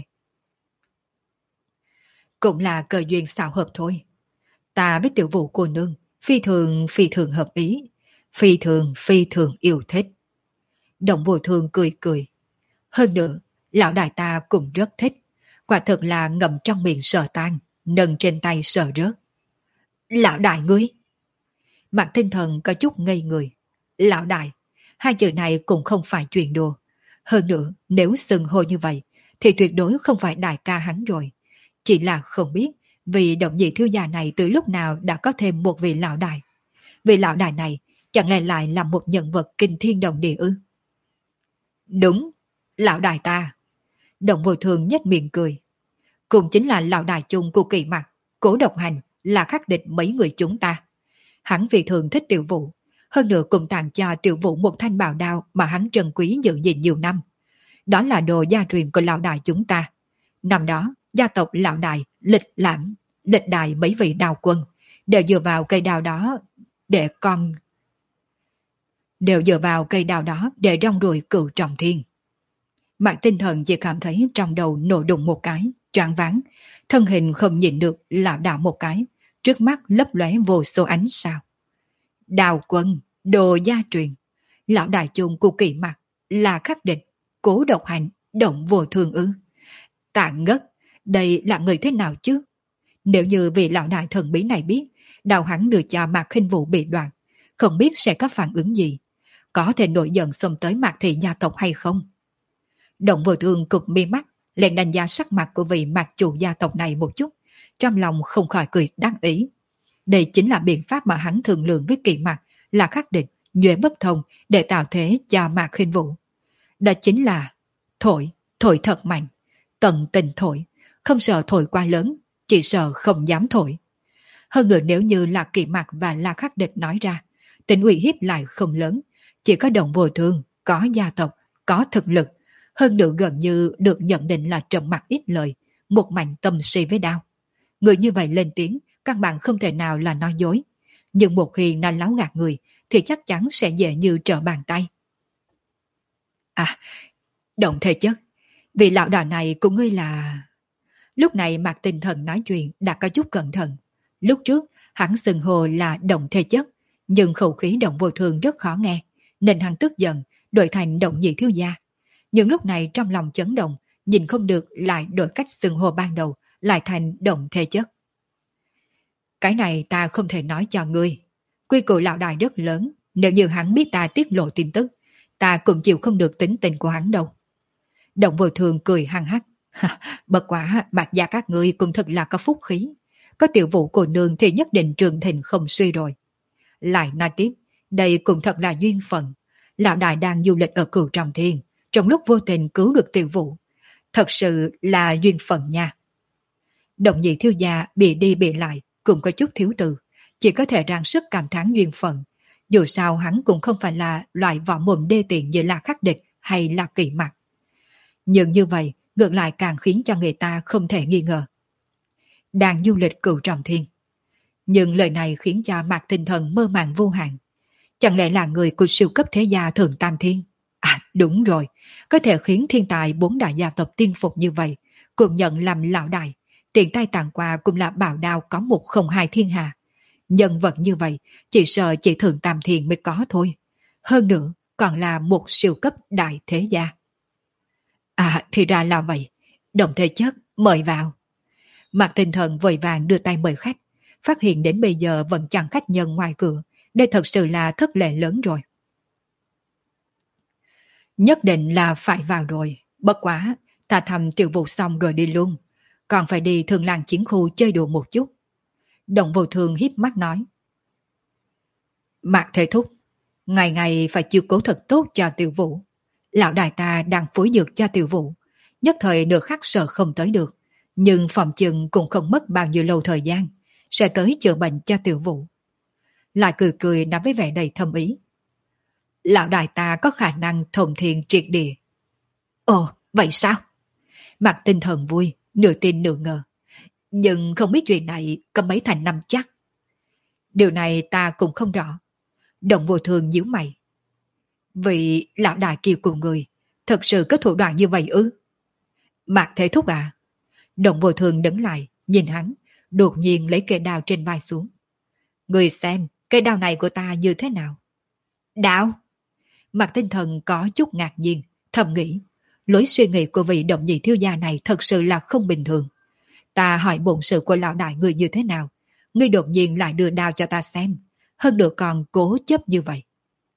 Cũng là cơ duyên xảo hợp thôi. Ta với Tiểu Vũ cô nương phi thường phi thường hợp ý, phi thường phi thường yêu thích. Động Vô Thường cười cười. Hơn nữa, lão đại ta cũng rất thích, quả thực là ngậm trong miệng sợ tan, nâng trên tay sợ rớt. Lão đại ngươi! Mạc Tinh Thần có chút ngây người. Lão đại, hai chữ này cũng không phải chuyện đùa. Hơn nữa, nếu xưng hô như vậy, thì tuyệt đối không phải đại ca hắn rồi. Chỉ là không biết, vì Động nhị thiếu gia này từ lúc nào đã có thêm một vị lão đại. Vị lão đại này chẳng lẽ lại là một nhân vật kinh thiên động địa ư? Đúng, lão đại ta. Động Vô Thường nhếch miệng cười. Cũng chính là lão đại chung của Kỷ Mặc, Cố Độc Hành, là Khắc Địch mấy người chúng ta. Hắn vì thường thích Tiểu Vũ, hơn nữa cũng tặng cho Tiểu Vũ một thanh bào đao mà hắn trân quý giữ gìn nhiều năm. Đó là đồ gia truyền của lão đại chúng ta. Năm đó, gia tộc lão đại, lịch lãm, lịch đại mấy vị đào quân, đều dựa vào cây đào đó để con... đều dựa vào cây đào đó để rong ruổi cựu trọng thiên. Mạc Tinh Thần chỉ cảm thấy trong đầu nổ đùng một cái, choáng váng, thân hình không nhìn được lảo đảo một cái, trước mắt lấp lóe vô số ánh sao. Đào quân, đồ gia truyền, lão đại chung của Kỷ Mặc, là Khắc Địch, Cố Độc Hành, Động Vô Thường ư? Tạ ngất, đây là người thế nào chứ? Nếu như vị lão đại thần bí này biết đào hắn được cho Mạc Khinh Vũ bị đoạn, không biết sẽ có phản ứng gì, có thể nổi giận xông tới Mạc thị gia tộc hay không? Động Vô Thường cụp mi mắt, liền đánh giá sắc mặt của vị Mạc chủ gia tộc này một chút, trong lòng không khỏi cười đắc ý. Đây chính là biện pháp mà hắn thường lượng với Kỷ Mặc, là Khắc Địch, nhuệ bất thông để tạo thế cho Mạc Khinh Vũ. Đó chính là thổi, thổi thật mạnh, tận tình thổi, không sợ thổi quá lớn, chỉ sợ không dám thổi. Hơn nữa nếu như là Kỷ Mặc và là Khắc Địch nói ra, tính uy hiếp lại không lớn, chỉ có Động Vô Thường, có gia tộc, có thực lực, hơn nữa gần như được nhận định là trầm mặc ít lời, một mảnh tâm si với đao. Người như vậy lên tiếng, căn bản không thể nào là nói dối. Nhưng một khi nó láo gạt người, thì chắc chắn sẽ dễ như trở bàn tay. À, Động Thể Chất, vị lão đà này của ngươi là... Lúc này Mạc Tinh Thần nói chuyện đã có chút cẩn thận. Lúc trước, hắn xưng hồ là Động Thể Chất, nhưng khẩu khí Động Vô Thường rất khó nghe, nên hắn tức giận, đổi thành Động Nhị Thiếu Gia. Nhưng lúc này trong lòng chấn động, nhìn không được lại đổi cách xưng hồ ban đầu, lại thành Động Thể Chất. Cái này ta không thể nói cho ngươi. Quy củ lão đại rất lớn, nếu như hắn biết ta tiết lộ tin tức, ta cũng chịu không được tính tình của hắn đâu. Động Vô Thường cười hăng hắc. Bất quả Mạc gia các ngươi cũng thật là có phúc khí. Có tiểu vũ cô nương thì nhất định trường thịnh không suy rồi. Lại nói tiếp, đây cũng thật là duyên phận. Lão đại đang du lịch ở Cửu Trọng Thiên, trong lúc vô tình cứu được tiểu vũ. Thật sự là duyên phận nha. Động Nhị Thiếu Gia bị đi bị lại cũng có chút thiếu từ, chỉ có thể ráng sức cảm thán duyên phận. Dù sao hắn cũng không phải là loại võ mồm đê tiện như là khắc địch hay là kỵ mặt. Nhưng như vậy ngược lại càng khiến cho người ta không thể nghi ngờ. Đang du lịch Cửu Trọng Thiên. Nhưng lời này khiến cho Mạc Tinh Thần mơ màng vô hạn. Chẳng lẽ là người của siêu cấp thế gia Thượng Tam Thiên? À đúng rồi, có thể khiến thiên tài bốn đại gia tộc tin phục như vậy, cũng nhận làm lão đại, tiện tay tặng quà cũng là bảo đao có một không hai thiên hạ. Nhân vật như vậy, chỉ sợ chỉ Thượng Tam Thiên mới có thôi. Hơn nữa, còn là một siêu cấp đại thế gia. À thì ra là vậy, Động Thể Chất mời vào. Mạc Tinh Thần vội vàng đưa tay mời khách, phát hiện đến bây giờ vẫn chẳng khách nhân ngoài cửa, đây thật sự là thất lệ lớn rồi. Nhất định là phải vào rồi, bất quá, ta thầm tiểu vụ xong rồi đi luôn, còn phải đi Thường Làng Chiến Khu chơi đùa một chút. Động Vô Thường híp mắt nói. Mạc Thế Thúc, ngày ngày phải chiếu cố thật tốt cho tiểu vũ. Lão đại ta đang phối dược cho tiểu vũ, nhất thời nửa khắc sợ không tới được, nhưng phòng chừng cũng không mất bao nhiêu lâu thời gian, sẽ tới chữa bệnh cho tiểu vũ. Lại cười cười nói với vẻ đầy thâm ý. Lão đại ta có khả năng thông thiên triệt địa. Ồ, vậy sao? Mạc Tinh Thần vui, nửa tin nửa ngờ. Nhưng không biết chuyện này có mấy thành năm chắc. Điều này ta cũng không rõ. Động Vô Thường nhíu mày. Vì lão đại kiều của người thật sự có thủ đoạn như vậy ư? Mạc Thế Thúc à? Động Vô Thường đứng lại, nhìn hắn, đột nhiên lấy cây đao trên vai xuống. Người xem, cây đao này của ta như thế nào? Đao? Mạc Tinh Thần có chút ngạc nhiên, thầm nghĩ, lối suy nghĩ của vị Động Nhị Thiếu Gia này thật sự là không bình thường. Ta hỏi bổn sự của lão đại người như thế nào, ngươi đột nhiên lại đưa đao cho ta xem, hơn nữa còn cố chấp như vậy.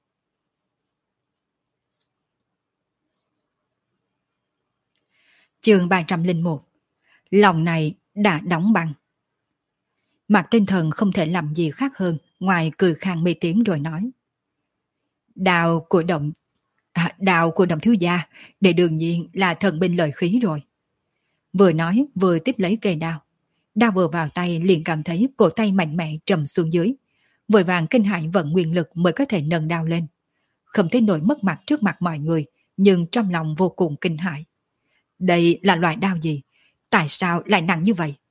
Chương ba trăm lẻ một. Lòng này đã đóng băng. Mạc Tinh Thần không thể làm gì khác hơn ngoài cười khang mê tiếng rồi nói. Đào của Động à, đào của Động Thiếu Gia để đương nhiên là thần binh lợi khí rồi. Vừa nói vừa tiếp lấy cây đao. Đao vừa vào tay liền cảm thấy cổ tay mạnh mẽ trầm xuống dưới. Vội vàng kinh hãi vận nguyên lực mới có thể nâng đao lên. Không thấy nổi mất mặt trước mặt mọi người, nhưng trong lòng vô cùng kinh hãi. Đây là loại đao gì? Tại sao lại nặng như vậy?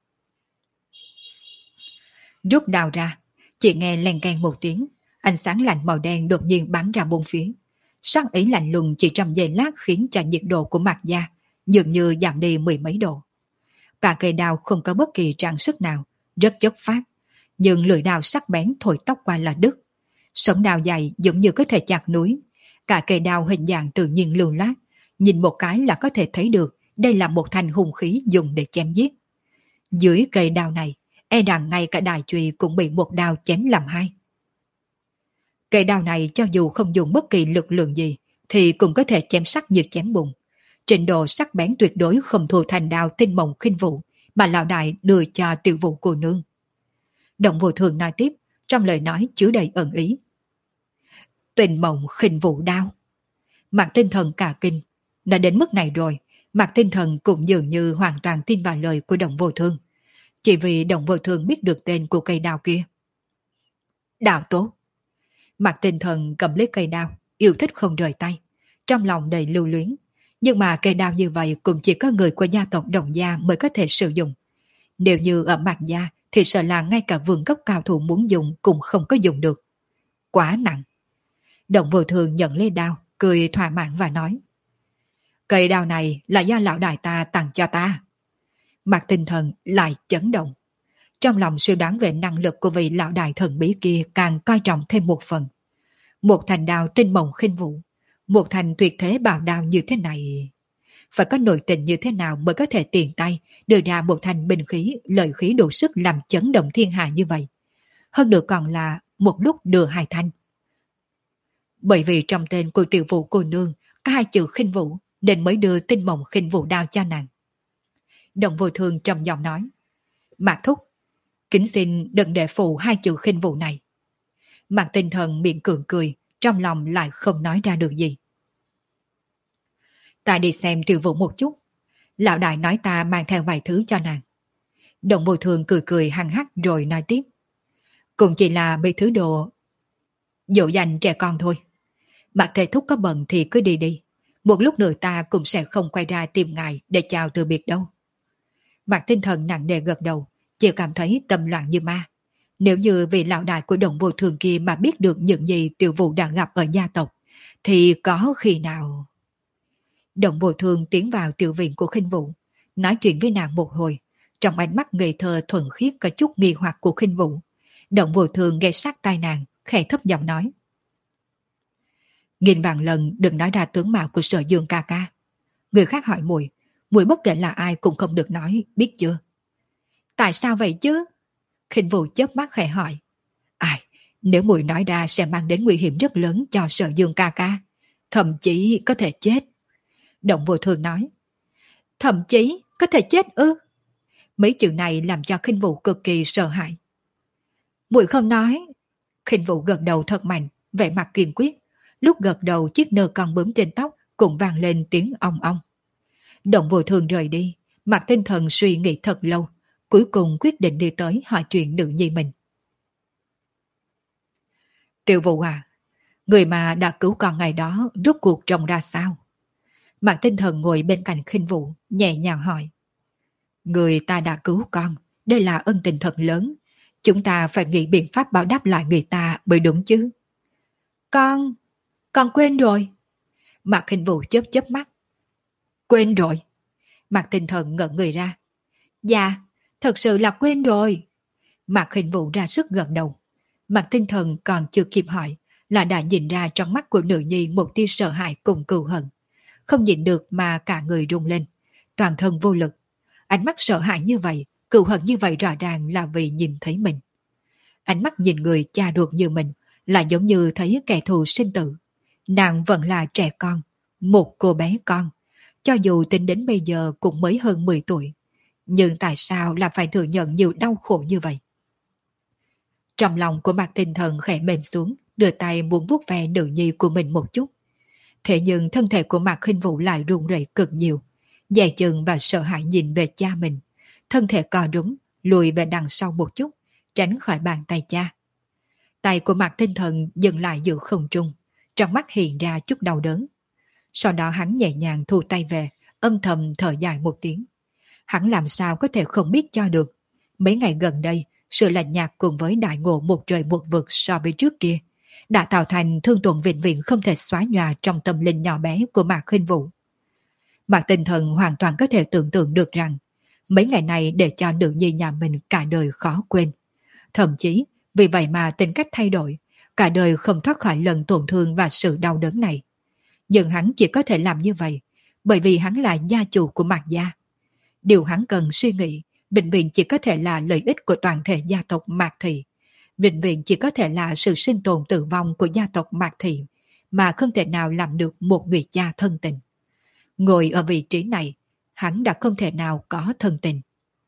Rút đao ra, chỉ nghe leng keng một tiếng, ánh sáng lạnh màu đen đột nhiên bắn ra bốn phía. Sắc ý lạnh lùng chỉ trong giây lát khiến cho nhiệt độ của mặt da dường như giảm đi mười mấy độ. Cả cây đao không có bất kỳ trang sức nào, rất chất phát, nhưng lưỡi đao sắc bén thổi tóc qua là đứt. Sống đao dài giống như có thể chặt núi, cả cây đao hình dạng tự nhiên lưu loát, nhìn một cái là có thể thấy được đây là một thanh hung khí dùng để chém giết. Dưới cây đao này, e rằng ngay cả đại chùy cũng bị một đao chém làm hai. Cây đao này cho dù không dùng bất kỳ lực lượng gì, thì cũng có thể chém sắt như chém bùn. Trình độ sắc bén tuyệt đối không thua thành đao tinh mộng khinh vụ mà lão đại đưa cho tiểu vụ cô nương. Động Vô Thường nói tiếp, trong lời nói chứa đầy ẩn ý. Tinh mộng khinh vụ đao. Mạc Tinh Thần cả kinh, đã đến mức này rồi, Mạc Tinh Thần cũng dường như hoàn toàn tin vào lời của Động Vô Thường. Chỉ vì Động Vô Thường biết được tên của cây đao kia. Đao tốt. Mạc Tinh Thần cầm lấy cây đao, yêu thích không rời tay, trong lòng đầy lưu luyến. Nhưng mà cây đao như vậy cũng chỉ có người của gia tộc Động Gia mới có thể sử dụng. Nếu như ở Mạc Gia thì sợ là ngay cả vườn cấp cao thủ muốn dùng cũng không có dùng được. Quá nặng. Động Vô Thường nhận lấy đao, cười thỏa mãn và nói. Cây đao này là do lão đại ta tặng cho ta. Mặt Tinh Thần lại chấn động. Trong lòng suy đoán về năng lực của vị lão đại thần bí kia càng coi trọng thêm một phần. Một thành đao tinh mộng khinh vũ, một thành tuyệt thế bảo đao như thế này, phải có nội tình như thế nào mới có thể tiền tay đưa ra một thành binh khí, lợi khí đủ sức làm chấn động thiên hạ như vậy. Hơn nữa còn là một lúc đưa hai thanh. Bởi vì trong tên của tiểu vũ cô nương có hai chữ khinh vũ nên mới đưa tinh mộng khinh vũ đao cho nàng. Đồng Vô Thương trầm giọng nói, Mạc thúc, kính xin đừng để phụ hai chữ khinh vũ này. Mạc Tinh Thần miệng cường cười, trong lòng lại không nói ra được gì. Ta đi xem tiểu vũ một chút. Lão đại nói ta mang theo vài thứ cho nàng. Đồng Vô Thương cười cười hăng hắc rồi nói tiếp. Cũng chỉ là mấy thứ đồ dỗ dành trẻ con thôi. Mạc thầy thúc có bận thì cứ đi đi. Một lúc nữa ta cũng sẽ không quay ra tìm ngài để chào từ biệt đâu. Mạc Tinh Thần nặng nề gật đầu, chỉ cảm thấy tâm loạn như ma. Nếu như vị lão đại của Đồng Vô Thương kia mà biết được những gì tiểu vũ đang gặp ở gia tộc, thì có khi nào... Đồng Vô Thương tiến vào tiểu viện của Khinh Vũ, nói chuyện với nàng một hồi. Trong ánh mắt ngây thơ thuần khiết có chút nghi hoặc của Khinh Vũ, Đồng Vô Thương nghe sát tai nàng, khẽ thấp giọng nói. Nghìn vạn lần đừng nói ra tướng mạo của Sở Dương ca ca. Người khác hỏi muội, muội bất kể là ai cũng không được nói, biết chưa? Tại sao vậy chứ? Khinh Vũ chớp mắt khẽ hỏi. Ai, nếu muội nói ra sẽ mang đến nguy hiểm rất lớn cho Sở Dương ca ca, thậm chí có thể chết. Đồng Vô Thương nói. Thậm chí có thể chết ư? Mấy chữ này làm cho Khinh Vũ cực kỳ sợ hãi. Muội không nói. Khinh Vũ gật đầu thật mạnh, vẻ mặt kiên quyết. Lúc gật đầu chiếc nơ con bướm trên tóc cũng vang lên tiếng ong ong. Đồng Vô Thương rời đi, Mạc Tinh Thần suy nghĩ thật lâu, cuối cùng quyết định đi tới hỏi chuyện nữ nhi mình. Tiểu Vũ à, người mà đã cứu con ngày đó rốt cuộc trông ra sao? Mạc Tinh Thần ngồi bên cạnh Khinh Vũ, nhẹ nhàng hỏi. Người ta đã cứu con, đây là ân tình thật lớn. Chúng ta phải nghĩ biện pháp báo đáp lại người ta mới đúng chứ. Con, con quên rồi. Mạc Khinh Vũ chớp chớp mắt. Quên rồi. Mạc Tinh Thần ngẩn người ra. Dạ, thật sự là quên rồi. Mạc Khinh Vũ ra sức gật đầu. Mạc Tinh Thần còn chưa kịp hỏi, là đã nhìn ra trong mắt của nữ nhi một tia sợ hãi cùng cừu hận. Không nhìn được mà cả người rung lên, toàn thân vô lực. Ánh mắt sợ hãi như vậy, cừu hận như vậy rõ ràng là vì nhìn thấy mình. Ánh mắt nhìn người cha ruột như mình là giống như thấy kẻ thù sinh tử. Nàng vẫn là trẻ con, một cô bé con. Cho dù tính đến bây giờ cũng mới hơn mười tuổi. Nhưng tại sao là phải thừa nhận nhiều đau khổ như vậy? Trong lòng của Mạc Tinh Thần khẽ mềm xuống, đưa tay muốn vuốt ve nữ nhi của mình một chút. Thế nhưng thân thể của Mạc Khinh Vũ lại run rẩy cực nhiều, dè chừng và sợ hãi nhìn về cha mình. Thân thể co rúm, lùi về đằng sau một chút, tránh khỏi bàn tay cha. Tay của Mạc Tinh Thần dừng lại giữa không trung, trong mắt hiện ra chút đau đớn. Sau đó hắn nhẹ nhàng thu tay về, âm thầm thở dài một tiếng. Hắn làm sao có thể không biết cho được. Mấy ngày gần đây, sự lạnh nhạt cùng với đại ngộ một trời một vực so với trước kia đã tạo thành thương tổn vĩnh viễn không thể xóa nhòa trong tâm linh nhỏ bé của Mạc Khinh Vũ. Mạc Tinh Thần hoàn toàn có thể tưởng tượng được rằng mấy ngày này để cho nữ nhi nhà mình cả đời khó quên. Thậm chí vì vậy mà tính cách thay đổi, cả đời không thoát khỏi lần tổn thương và sự đau đớn này. Nhưng hắn chỉ có thể làm như vậy bởi vì hắn là gia chủ của Mạc gia. Điều hắn cần suy nghĩ vĩnh viễn chỉ có thể là lợi ích của toàn thể gia tộc Mạc Thị. Vĩnh viễn chỉ có thể là sự sinh tồn tử vong của gia tộc Mạc Thị, mà không thể nào làm được một người cha thân tình. Ngồi ở vị trí này, hắn đã không thể nào có thân tình.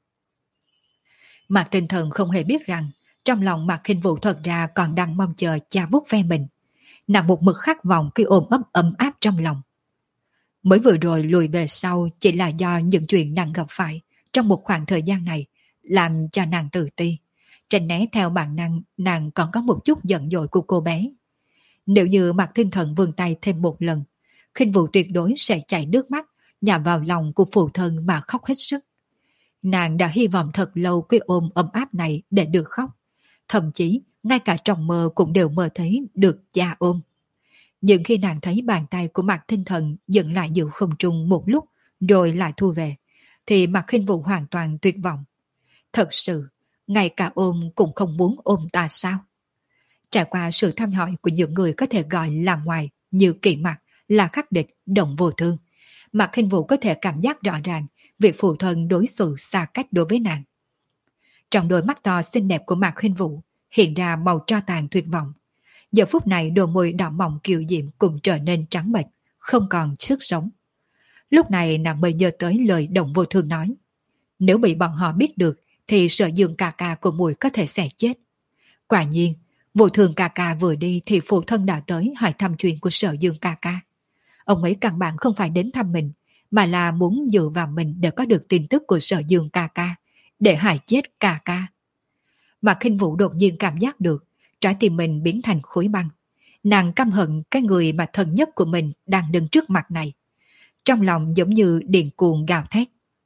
Mạc Tinh Thần không hề biết rằng, trong lòng Mạc Khinh Vũ thật ra còn đang mong chờ cha vuốt ve mình. Nàng một mực khát vọng cái ôm ấp ấm áp trong lòng. Mới vừa rồi lùi về sau chỉ là do những chuyện nàng gặp phải trong một khoảng thời gian này, làm cho nàng tự ti. Tránh né theo bản năng, nàng còn có một chút giận dỗi của cô bé. Nếu như Mạc Tinh Thần vươn tay thêm một lần, Khinh Vũ tuyệt đối sẽ chảy nước mắt, nhào vào lòng của phụ thân mà khóc hết sức. Nàng đã hy vọng thật lâu cái ôm ấm áp này để được khóc. Thậm chí, ngay cả trong mơ cũng đều mơ thấy được cha ôm. Nhưng khi nàng thấy bàn tay của Mạc Tinh Thần dừng lại giữa không trung một lúc rồi lại thu về, thì Mạc Khinh Vũ hoàn toàn tuyệt vọng. Thật sự, ngay cả ôm cũng không muốn ôm ta sao? Trải qua sự thăm hỏi của những người có thể gọi là ngoài như Kỵ Mặc, là khắc địch, Động Vô Thương, Mạc Khinh Vũ có thể cảm giác rõ ràng việc phụ thân đối xử xa cách đối với nàng. Trong đôi mắt to xinh đẹp của Mạc Khinh Vũ hiện ra màu tro tàn tuyệt vọng. Giờ phút này đôi môi đỏ mọng kiều diễm cũng trở nên trắng bệch, không còn sức sống. Lúc này nàng mới nhớ tới lời Động Vô Thương nói. Nếu bị bọn họ biết được thì Sở Dương ca ca của muội có thể sẽ chết. Quả nhiên, Vô Thương ca ca vừa đi thì phụ thân đã tới hỏi thăm chuyện của Sở Dương ca ca. Ông ấy căn bản không phải đến thăm mình, mà là muốn dựa vào mình để có được tin tức của Sở Dương ca ca, để hại chết ca ca. Mà Khinh Vũ đột nhiên cảm giác được trái tim mình biến thành khối băng. Nàng căm hận cái người mà thân nhất của mình đang đứng trước mặt này. Trong lòng giống như điên cuồng gào thét.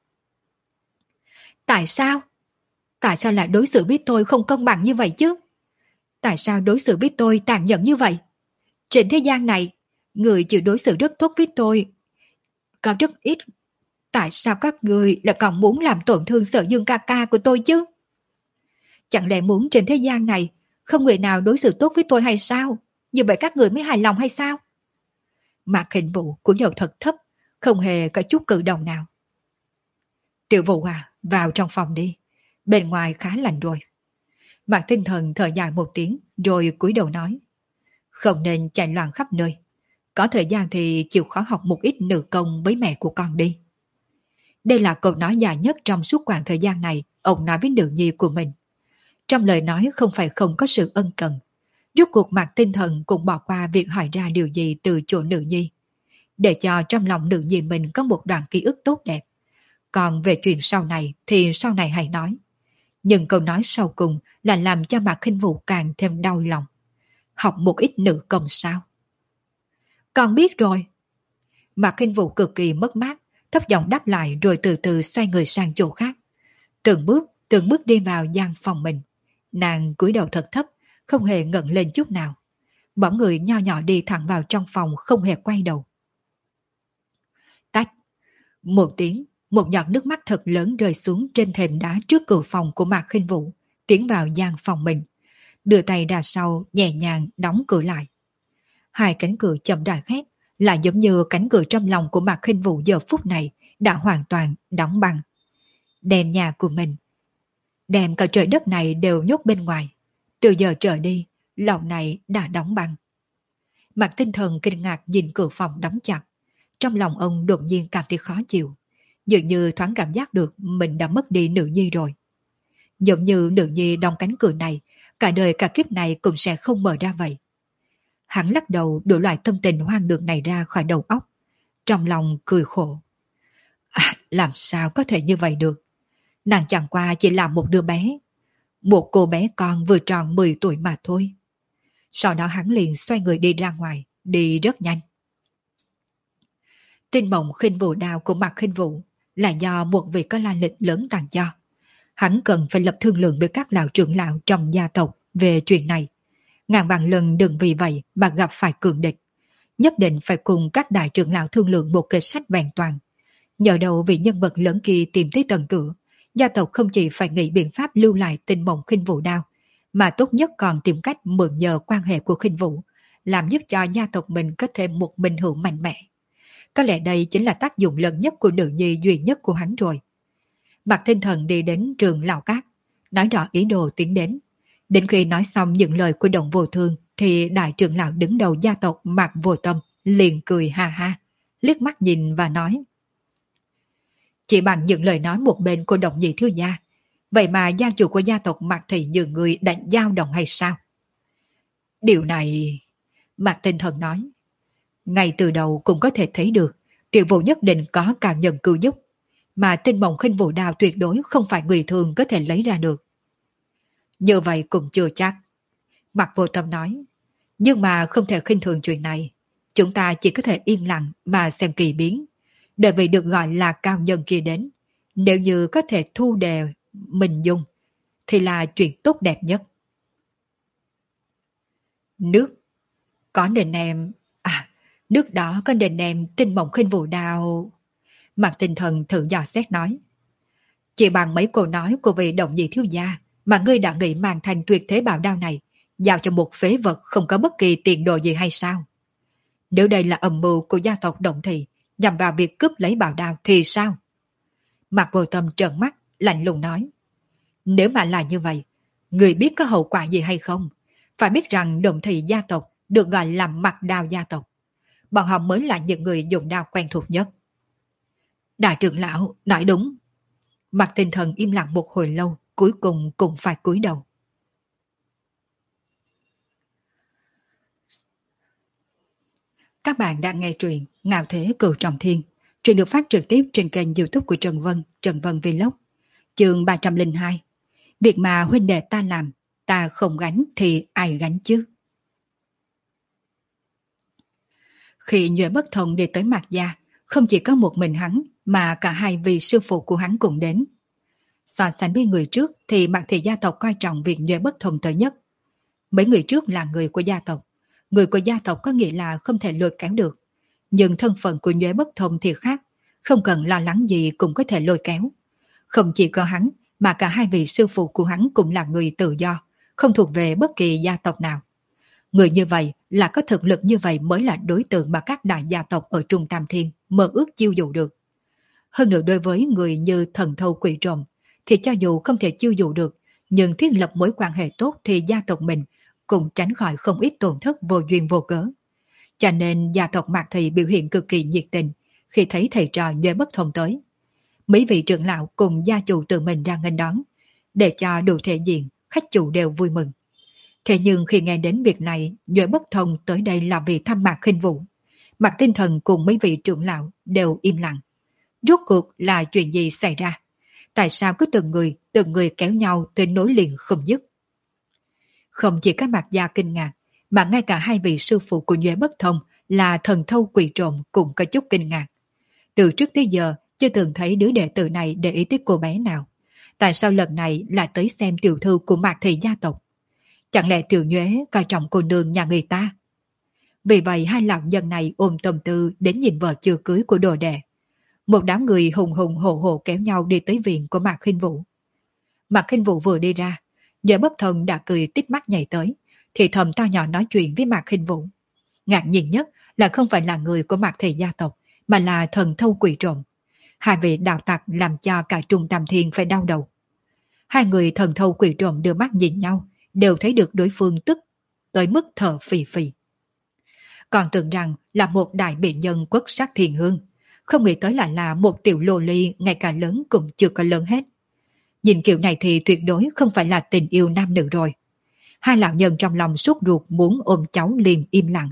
Tại sao? Tại sao lại đối xử với tôi không công bằng như vậy chứ? Tại sao đối xử với tôi tàn nhẫn như vậy? Trên thế gian này, người chịu đối xử rất tốt với tôi có rất ít. Tại sao các người lại còn muốn làm tổn thương Sở Dương ca ca của tôi chứ? Chẳng lẽ muốn trên thế gian này không người nào đối xử tốt với tôi hay sao? Như vậy các người mới hài lòng hay sao? Mạc Khinh Vũ của nhậu thật thấp, không hề có chút cử động nào. Tiểu Vũ à, vào trong phòng đi. Bên ngoài khá lạnh rồi. Mạc Tinh Thần thở dài một tiếng rồi cúi đầu nói. Không nên chạy loạn khắp nơi. Có thời gian thì chịu khó học một ít nữ công với mẹ của con đi. Đây là câu nói dài nhất trong suốt khoảng thời gian này ông nói với nữ nhi của mình. Trong lời nói không phải không có sự ân cần. Rốt cuộc Mạc Tinh Thần cũng bỏ qua việc hỏi ra điều gì từ chỗ nữ nhi, để cho trong lòng nữ nhi mình có một đoạn ký ức tốt đẹp. Còn về chuyện sau này thì sau này hãy nói. Nhưng câu nói sau cùng là làm cho Mạc Khinh Vũ càng thêm đau lòng. Học một ít nữ công sao? Con biết rồi. Mạc Khinh Vũ cực kỳ mất mát, thấp giọng đáp lại rồi từ từ xoay người sang chỗ khác. Từng bước, từng bước đi vào gian phòng mình. Nàng cúi đầu thật thấp, không hề ngẩng lên chút nào. Bóng người nho nhỏ đi thẳng vào trong phòng không hề quay đầu. Tách. Một tiếng, một giọt nước mắt thật lớn rơi xuống trên thềm đá trước cửa phòng của Mạc Khinh Vũ, tiến vào gian phòng mình. Đưa tay ra sau, nhẹ nhàng đóng cửa lại. Hai cánh cửa chậm rãi khép, lại giống như cánh cửa trong lòng của Mạc Khinh Vũ giờ phút này đã hoàn toàn đóng băng. Đem nhà của mình, đem cả trời đất này đều nhốt bên ngoài. Từ giờ trở đi, lòng này đã đóng băng. Mạc Tinh Thần kinh ngạc nhìn cửa phòng đóng chặt. Trong lòng ông đột nhiên cảm thấy khó chịu. Dường như thoáng cảm giác được mình đã mất đi nữ nhi rồi. Giống như nữ nhi đóng cánh cửa này, cả đời cả kiếp này cũng sẽ không mở ra vậy. Hắn lắc đầu đuổi loại tâm tình hoang đường này ra khỏi đầu óc. Trong lòng cười khổ. À, làm sao có thể như vậy được? Nàng chẳng qua chỉ là một đứa bé. Một cô bé con vừa tròn mười tuổi mà thôi. Sau đó hắn liền xoay người đi ra ngoài, đi rất nhanh. Tin mộng Khinh Vũ đao của Mạc Khinh Vũ là do một vị có lai lịch lớn tặng cho. Hắn cần phải lập thương lượng với các lão trưởng lão trong gia tộc về chuyện này. Ngàn vạn lần đừng vì vậy mà gặp phải cường địch. Nhất định phải cùng các đại trưởng lão thương lượng một kế sách vẹn toàn. Nhờ đầu vị nhân vật lớn kia tìm tới tận cửa, gia tộc không chỉ phải nghĩ biện pháp lưu lại tin mộng Khinh Vũ đao, mà tốt nhất còn tìm cách mượn nhờ quan hệ của Khinh Vũ, làm giúp cho gia tộc mình có thêm một minh hữu mạnh mẽ. Có lẽ đây chính là tác dụng lớn nhất của nữ nhi duy nhất của hắn rồi. Mạc Tinh Thần đi đến trường Lão Cát, nói rõ ý đồ tiến đến. Đến khi nói xong những lời của Động Vô Thương thì đại trưởng lão đứng đầu gia tộc Mạc Vô Tâm liền cười ha ha, liếc mắt nhìn và nói. Chỉ bằng những lời nói một bên của Động Nhị thiếu gia, vậy mà gia chủ của gia tộc Mạc Thị như người đã dao động hay sao? Điều này... Mạc Tinh Thần nói. Ngay từ đầu cũng có thể thấy được Tiểu Vũ nhất định có cảm nhận cứu giúp, mà tinh mộng Khinh Vũ đao tuyệt đối không phải người thường có thể lấy ra được. Như vậy cũng chưa chắc. Mạc Vô Tâm nói. Nhưng mà không thể khinh thường chuyện này. Chúng ta chỉ có thể yên lặng mà xem kỳ biến. Đợi vì được gọi là cao nhân kia đến. Nếu như có thể thu đề mình dùng, thì là chuyện tốt đẹp nhất. Nước. Có nên em... À, Nước đó có nên đem tinh mộng khinh vụ đao... Mặt Tinh Thần thử dò xét nói. Chỉ bằng mấy câu nói của vị động nhị thiếu gia mà ngươi đã nghĩ mang thành tuyệt thế bảo đao này giao cho một phế vật không có bất kỳ tiền đồ gì hay sao? Nếu đây là âm mưu của gia tộc Động Thị nhằm vào việc cướp lấy bảo đao thì sao? Mạc Vô Tâm trợn mắt, lạnh lùng nói. Nếu mà là như vậy, người biết có hậu quả gì hay không? Phải biết rằng Động Thị gia tộc được gọi là mặt đao gia tộc. Bọn họ mới là những người dùng đao quen thuộc nhất. Đại trưởng lão nói đúng. Mạc Tinh Thần im lặng một hồi lâu, cuối cùng cũng phải cúi đầu. Các bạn đang nghe truyện Ngạo Thế Cửu Trọng Thiên. Truyện được phát trực tiếp trên kênh YouTube của Trần Vân, Trần Vân Vlog. Chương ba trăm lẻ hai. Việc mà huynh đệ ta làm, ta không gánh thì ai gánh chứ? Khi Nhuệ Bất Thông đi tới Mạc Gia, không chỉ có một mình hắn, mà cả hai vị sư phụ của hắn cùng đến. So sánh với người trước thì Mạc Thị gia tộc coi trọng việc Nhuệ Bất Thông tới nhất. Mấy người trước là người của gia tộc. Người của gia tộc có nghĩa là không thể lôi kéo được. Nhưng thân phận của Nhuệ Bất Thông thì khác, không cần lo lắng gì cũng có thể lôi kéo. Không chỉ có hắn, mà cả hai vị sư phụ của hắn cũng là người tự do, không thuộc về bất kỳ gia tộc nào. Người như vậy là có thực lực như vậy mới là đối tượng mà các đại gia tộc ở Trung Tam Thiên mơ ước chiêu dụ được. Hơn nữa đối với người như thần thâu quỷ trộm, thì cho dù không thể chiêu dụ được, nhưng thiết lập mối quan hệ tốt thì gia tộc mình cũng tránh khỏi không ít tổn thất vô duyên vô cớ. Cho nên gia tộc Mạc Thị biểu hiện cực kỳ nhiệt tình khi thấy thầy trò Nhuệ Bất Thông tới. Mấy vị trưởng lão cùng gia chủ tự mình ra nghênh đón, để cho đủ thể diện, khách chủ đều vui mừng. Thế nhưng khi nghe đến việc này, Nhuệ Bất Thông tới đây là vì thăm Mạc Khinh Vũ. Mạc Tinh Thần cùng mấy vị trưởng lão đều im lặng. Rốt cuộc là chuyện gì xảy ra? Tại sao cứ từng người, từng người kéo nhau tới nối liền không dứt? Không chỉ các Mạc gia kinh ngạc, mà ngay cả hai vị sư phụ của Nhuệ Bất Thông là thần thâu quỷ trộm cũng có chút kinh ngạc. Từ trước tới giờ, chưa từng thấy đứa đệ tử này để ý tới cô bé nào. Tại sao lần này lại tới xem tiểu thư của Mạc Thị gia tộc? Chẳng lẽ tiểu nhuế coi trọng cô nương nhà người ta? Vì vậy hai lão nhân này ôm tâm tư đến nhìn vợ chưa cưới của đồ đệ. Một đám người hùng hùng hổ hổ kéo nhau đi tới viện của Mạc Khinh Vũ. Mạc Khinh Vũ vừa đi ra, Nhuệ Bất Thông đã cười tít mắt nhảy tới, thì thầm to nhỏ nói chuyện với Mạc Khinh Vũ. Ngạc nhiên nhất là không phải là người của Mạc Thị gia tộc, mà là thần thâu quỷ trộm. Hai vị đạo tặc làm cho cả Trung Tam Thiên phải đau đầu. Hai người thần thâu quỷ trộm đưa mắt nhìn nhau, đều thấy được đối phương tức tới mức thở phì phì. Còn tưởng rằng là một đại mỹ nhân quốc sắc thiên hương, không nghĩ tới lại là một tiểu lô ly ngay cả lớn cũng chưa có lớn hết. Nhìn kiểu này thì tuyệt đối không phải là tình yêu nam nữ rồi. Hai lão nhân trong lòng sốt ruột muốn ôm cháu liền im lặng.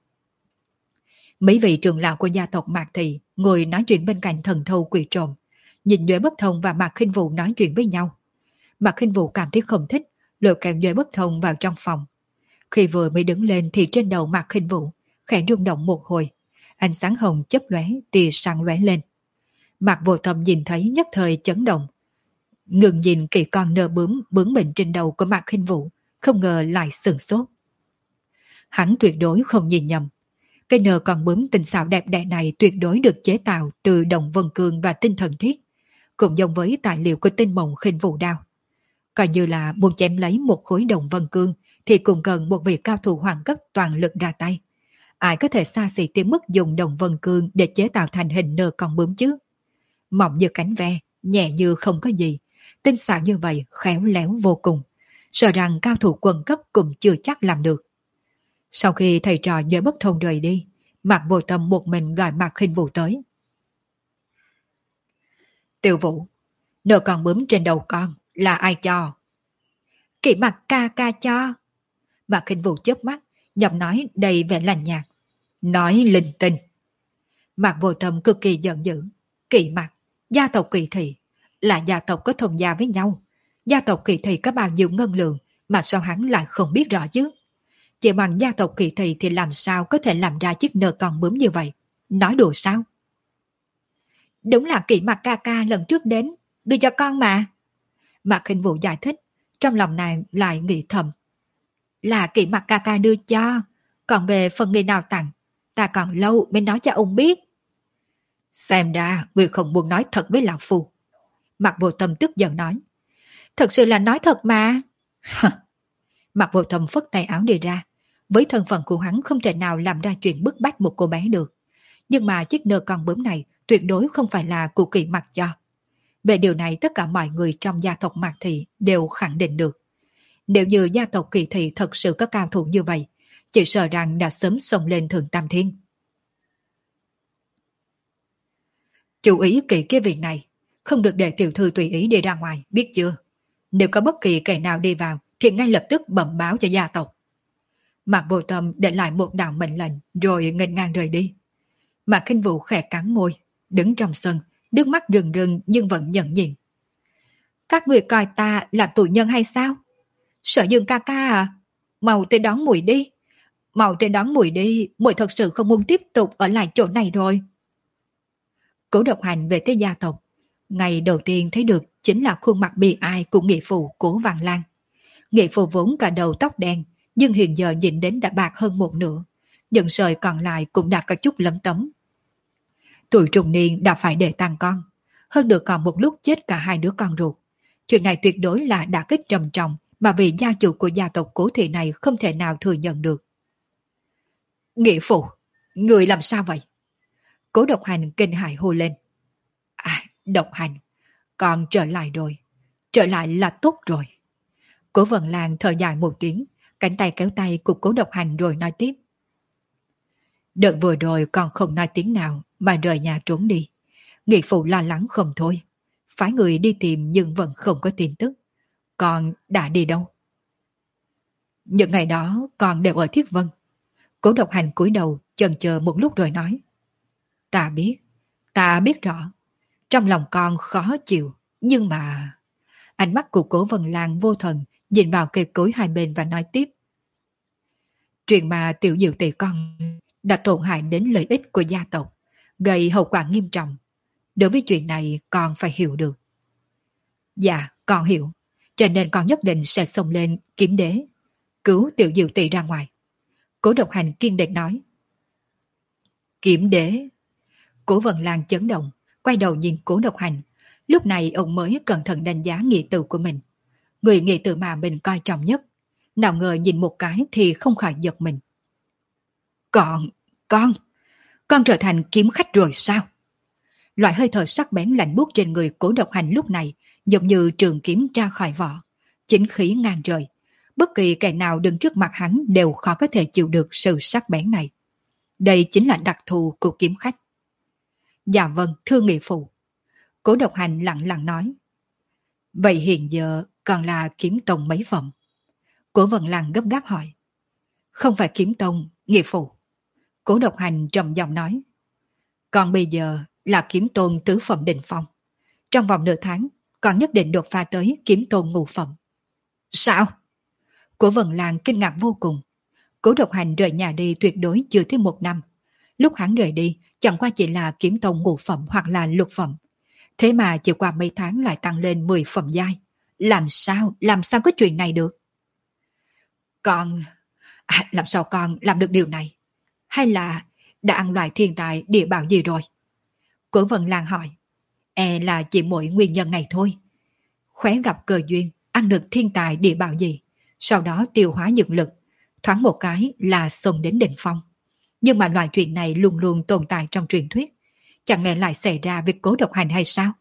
Mấy vị trưởng lão của gia tộc Mạc Thị ngồi nói chuyện bên cạnh thần thâu quỷ trộm, nhìn Nhuệ Bất Thông và Mạc Khinh Vũ nói chuyện với nhau. Mạc Khinh Vũ cảm thấy không thích, lôi kéo Nhuệ Bất Thông vào trong phòng. Khi vừa mới đứng lên thì trên đầu Mạc Khinh Vũ khẽ rung động một hồi, ánh sáng hồng chớp lóe, tia sáng lóe lên. Mạc Vô Tâm nhìn thấy nhất thời chấn động, ngừng nhìn kỳ con nơ bướm bướng bỉnh trên đầu của Mạc Khinh Vũ, không ngờ lại sửng sốt. Hắn tuyệt đối không nhìn nhầm. Cây nơ con bướm tinh xảo đẹp đẽ này tuyệt đối được chế tạo từ đồng vân cương và tinh thần thiết, cũng giống với tài liệu của tinh mộng khinh vũ đao. Coi như là muốn chém lấy một khối đồng vân cương thì cũng cần một vị cao thủ hoàng cấp toàn lực ra tay. Ai có thể xa xỉ tới mức dùng đồng vân cương để chế tạo thành hình nơ con bướm chứ? Mỏng như cánh ve, nhẹ như không có gì, tinh xảo như vậy khéo léo vô cùng, sợ rằng cao thủ quần cấp cũng chưa chắc làm được. Sau khi thầy trò Nhuệ Bất Thông rời đi, Mạc Vô Tâm một mình gọi Mạc Khinh Vũ tới. Tiểu Vũ, nợ con bướm trên đầu con là ai cho? Kỵ Mặc ca ca cho. Mạc Khinh Vũ chớp mắt, giọng nói đầy vẻ lạnh nhạt. Nói linh tinh. Mạc Vô Tâm cực kỳ giận dữ. Kỵ Mặc, gia tộc Kỳ Thị, là gia tộc có thông gia với nhau. Gia tộc Kỳ Thị có bao nhiêu ngân lượng mà sao hắn lại không biết rõ chứ? Chỉ bằng gia tộc Kỳ Thị thì làm sao có thể làm ra chiếc nơ con bướm như vậy? Nói đùa sao? Đúng là Kỵ Mặc ca ca lần trước đến, đưa cho con mà. Mạc Khinh Vũ giải thích, trong lòng này lại nghĩ thầm. Là Kỵ Mặc ca ca đưa cho, còn về phần người nào tặng, ta còn lâu mới nói cho ông biết. Xem ra người không muốn nói thật với lão phu. Mạc Vô Tâm tức giận nói. Thật sự là nói thật mà. Mạc Vô Tâm phất tay áo đi ra. Với thân phận của hắn không thể nào làm ra chuyện bức bách một cô bé được. Nhưng mà chiếc nơ con bướm này tuyệt đối không phải là của Kỳ mặc cho. Về điều này tất cả mọi người trong gia tộc Mạc Thị đều khẳng định được. Nếu như gia tộc Kỳ Thị thật sự có cao thủ như vậy, chỉ sợ rằng đã sớm xông lên Thượng Tam Thiên. Chú ý kỹ cái việc này, không được để tiểu thư tùy ý đi ra ngoài, biết chưa? Nếu có bất kỳ kẻ nào đi vào thì ngay lập tức bẩm báo cho gia tộc. Mạc Vô Tâm để lại một đạo mệnh lệnh rồi nghênh ngang rời đi. Mạc Khinh Vũ khẽ cắn môi, đứng trong sân, nước mắt rưng rưng nhưng vẫn nhẫn nhịn. Các người coi ta là tù nhân hay sao? Sở Dương ca ca à? Mau tới đón muội đi. Mau tới đón muội đi, muội thật sự không muốn tiếp tục ở lại chỗ này rồi. Cố Độc Hành về tới gia tộc. Ngày đầu tiên thấy được chính là khuôn mặt bi ai của nghĩa phụ Cố Văn Lan. Nghĩa phụ vốn cả đầu tóc đen, nhưng hiện giờ nhìn đến đã bạc hơn một nửa. Những sợi còn lại cũng đã có chút lấm tấm. Tuổi trung niên đã phải để tang con. Hơn được còn một lúc chết cả hai đứa con ruột. Chuyện này tuyệt đối là đả kích trầm trọng mà vị gia chủ của gia tộc Cố thị này không thể nào thừa nhận được. Nghĩa phụ, người làm sao vậy? Cố Độc Hành kinh hãi hô lên. À, Độc Hành, con trở lại rồi. Trở lại là tốt rồi. Cố Vân Lan thở dài một tiếng, cánh tay kéo tay của Cố Độc Hành rồi nói tiếp. Đợt vừa rồi con không nói tiếng nào mà rời nhà trốn đi. Nghị phụ lo lắng không thôi. Phái người đi tìm nhưng vẫn không có tin tức. Con đã đi đâu? Những ngày đó con đều ở Thiết Vân. Cố Độc Hành cúi đầu chần chờ một lúc rồi nói. Ta biết, ta biết rõ. Trong lòng con khó chịu, nhưng mà... Ánh mắt của Cố Vân Lan vô thần nhìn vào cây cối hai bên và nói tiếp. Chuyện mà tiểu diệu tỷ con đã tổn hại đến lợi ích của gia tộc, gây hậu quả nghiêm trọng. Đối với chuyện này con phải hiểu được. Dạ, con hiểu. Cho nên con nhất định sẽ xông lên kiếm đế, cứu tiểu diệu tỷ ra ngoài. Cố Độc Hành kiên định nói. Kiếm đế? Cố Vân Lan chấn động, quay đầu nhìn Cố Độc Hành. Lúc này ông mới cẩn thận đánh giá nghị tử của mình. Người nghị tử mà mình coi trọng nhất. Nào ngờ nhìn một cái thì không khỏi giật mình. Con, con, con trở thành kiếm khách rồi sao? Loại hơi thở sắc bén lạnh buốt trên người Cố Độc Hành lúc này giống như trường kiếm ra khỏi vỏ, chính khí ngang trời. Bất kỳ kẻ nào đứng trước mặt hắn đều khó có thể chịu được sự sắc bén này. Đây chính là đặc thù của kiếm khách. Dạ vâng, thưa nghị phụ. Cố Độc Hành lặng lặng nói. Vậy hiện giờ còn là kiếm tông mấy phẩm? Cố Vân Lan gấp gáp hỏi. Không phải kiếm tông, nghị phụ. Cố Độc Hành trầm giọng nói. Còn bây giờ là kiếm tôn tứ phẩm đỉnh phong. Trong vòng nửa tháng, còn nhất định đột phá tới kiếm tôn ngũ phẩm. Sao? Cố Vân Lan kinh ngạc vô cùng. Cố Độc Hành rời nhà đi tuyệt đối chưa tới một năm. Lúc hắn rời đi, chẳng qua chỉ là kiếm tôn ngũ phẩm hoặc là lục phẩm. Thế mà chỉ qua mấy tháng lại tăng lên mười phẩm giai. Làm sao, làm sao có chuyện này được? Con... À, làm sao con làm được điều này? Hay là đã ăn loại thiên tài địa bảo gì rồi? Cố Vân Lan hỏi. E là chỉ mỗi nguyên nhân này thôi. Khóe gặp cơ duyên, ăn được thiên tài địa bảo gì, sau đó tiêu hóa dược lực, thoáng một cái là xông đến đỉnh phong. Nhưng mà loại chuyện này luôn luôn tồn tại trong truyền thuyết. Chẳng lẽ lại xảy ra việc Cố Độc Hành hay sao?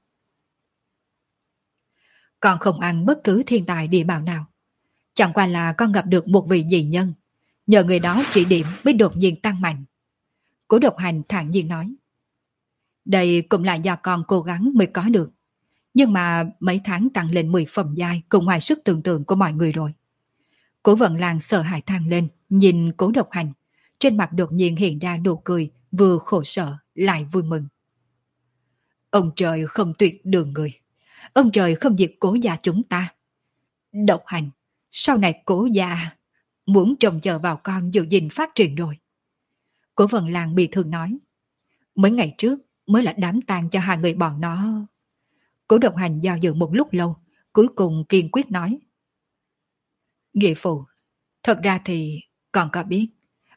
Con không ăn bất cứ thiên tài địa bảo nào. Chẳng qua là con gặp được một vị dị nhân. Nhờ người đó chỉ điểm mới đột nhiên tăng mạnh. Cố Độc Hành thản nhiên nói. Đây cũng là do con cố gắng mới có được. Nhưng mà mấy tháng tăng lên mười phẩm giai cũng ngoài sức tưởng tượng của mọi người rồi. Cố Vận Lan sợ hãi than lên, nhìn Cố Độc Hành. Trên mặt đột nhiên hiện ra nụ cười, vừa khổ sở, lại vui mừng. Ông trời không tuyệt đường người. Ông trời không diệt Cố gia chúng ta. Độc Hành, sau này Cố gia muốn trông chờ vào con giữ gìn phát triển rồi. Cố Vận Lan bị thương nói. Mấy ngày trước mới là đám tang cho hai người bọn nó. Cố Độc Hành do dự một lúc lâu, cuối cùng kiên quyết nói. Nghĩa phụ, thật ra thì con có biết,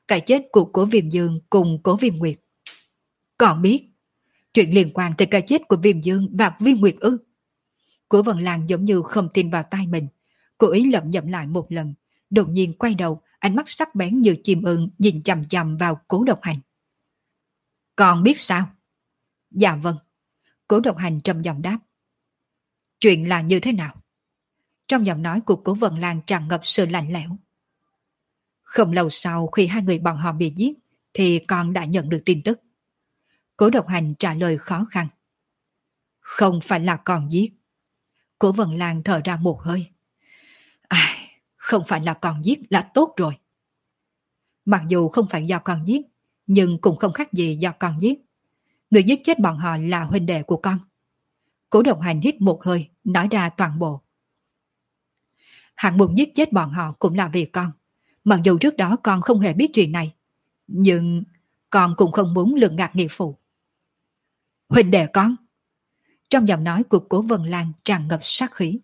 cái chết của Cố Viêm Dương cùng Cố Viêm Nguyệt. Còn biết chuyện liên quan tới cái chết của Viêm Dương và Viêm Nguyệt ư? Cố Vân Lan giống như không tin vào tai mình, cố ý lẩm nhẩm lại một lần, đột nhiên quay đầu, ánh mắt sắc bén như chim ưng nhìn chằm chằm vào Cố Độc Hành. Còn biết sao? Dạ vâng. Cố Độc Hành trầm giọng đáp. Chuyện là như thế nào? Trong giọng nói của Cố Vân Lan tràn ngập sự lạnh lẽo. Không lâu sau khi hai người bọn họ bị giết, thì con đã nhận được tin tức. Cố Độc Hành trả lời khó khăn. Không phải là con giết. Cố Vân Lan thở ra một hơi. Ai, không phải là con giết là tốt rồi. Mặc dù không phải do con giết, nhưng cũng không khác gì do con giết. Người giết chết bọn họ là huynh đệ của con. Cố Độc Hành hít một hơi, nói ra toàn bộ. Hắn muốn giết chết bọn họ cũng là vì con. Mặc dù trước đó con không hề biết chuyện này, nhưng con cũng không muốn lường gạt nghĩa phụ. Huynh đệ con. Trong giọng nói của Cố Vân Lan tràn ngập sát khí.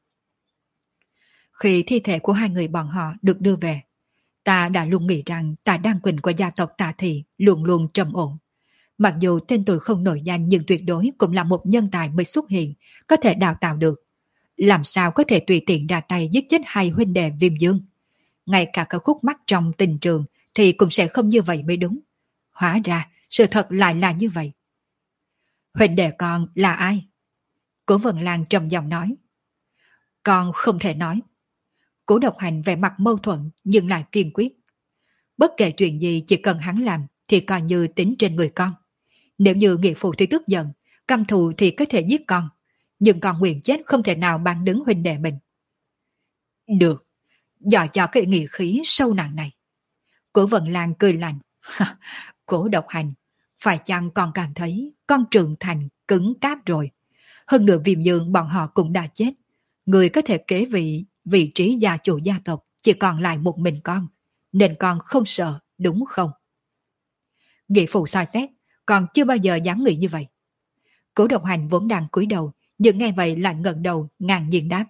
Khi thi thể của hai người bọn họ được đưa về, ta đã luôn nghĩ rằng Tạ Đan Quỳnh của gia tộc Tạ Thị luôn luôn trầm ổn. Mặc dù tên tuổi không nổi danh nhưng tuyệt đối cũng là một nhân tài mới xuất hiện, có thể đào tạo được. Làm sao có thể tùy tiện ra tay giết chết hai huynh đệ Viêm Dương? Ngay cả cái khúc mắc trong tình trường thì cũng sẽ không như vậy mới đúng. Hóa ra sự thật lại là như vậy. Huynh đệ con là ai? Cố Vân Lan trầm giọng nói. Con không thể nói. Cố Độc Hành vẻ mặt mâu thuẫn nhưng lại kiên quyết. Bất kể chuyện gì chỉ cần hắn làm thì coi như tính trên người con. Nếu như nghĩa phụ thì tức giận, căm thù thì có thể giết con. Nhưng con nguyện chết không thể nào ban đứng huynh đệ mình. Được, dò cho cái nghĩa khí sâu nặng này. Cố Vân Lan cười lạnh. Cố Độc Hành, phải chăng con cảm thấy con trưởng thành cứng cáp rồi? Hơn nữa Viêm Dương bọn họ cũng đã chết. Người có thể kế vị vị trí gia chủ gia tộc chỉ còn lại một mình con. Nên con không sợ, đúng không? Nghĩa phụ soi xét, con chưa bao giờ dám nghĩ như vậy. Cố Độc Hành vốn đang cúi đầu, nhưng nghe vậy lại ngẩng đầu ngang nhiên đáp.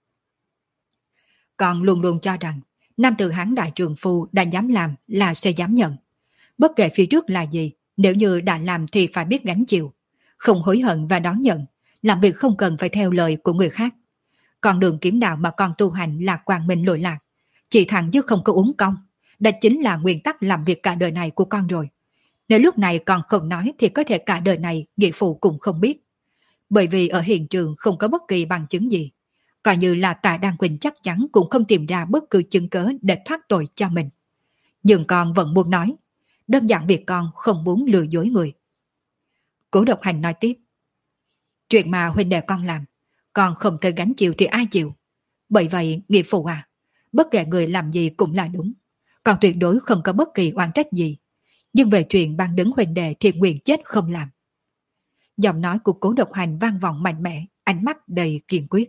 Con luôn luôn cho rằng nam tử Hán đại trường phu đã dám làm là sẽ dám nhận. Bất kể phía trước là gì, nếu như đã làm thì phải biết gánh chịu, không hối hận và đón nhận, làm việc không cần phải theo lời của người khác. Con đường kiếm đạo mà con tu hành là quang minh lỗi lạc, chỉ thẳng chứ không có uống công. Đó chính là nguyên tắc làm việc cả đời này của con rồi. Nếu lúc này con không nói thì có thể cả đời này nghĩa phụ cũng không biết. Bởi vì ở hiện trường không có bất kỳ bằng chứng gì. Coi như là Tạ Đan Quỳnh chắc chắn cũng không tìm ra bất cứ chứng cớ để thoát tội cho mình. Nhưng con vẫn muốn nói. Đơn giản việc con không muốn lừa dối người. Cố Độc Hành nói tiếp. Chuyện mà huynh đệ con làm, con không thể gánh chịu thì ai chịu. Bởi vậy, nghĩa phụ à, bất kể người làm gì cũng là đúng. Con tuyệt đối không có bất kỳ oan trách gì. Nhưng về chuyện ban đứng huynh đệ thì nguyện chết không làm. Giọng nói của Cố Độc Hành vang vọng mạnh mẽ, ánh mắt đầy kiên quyết.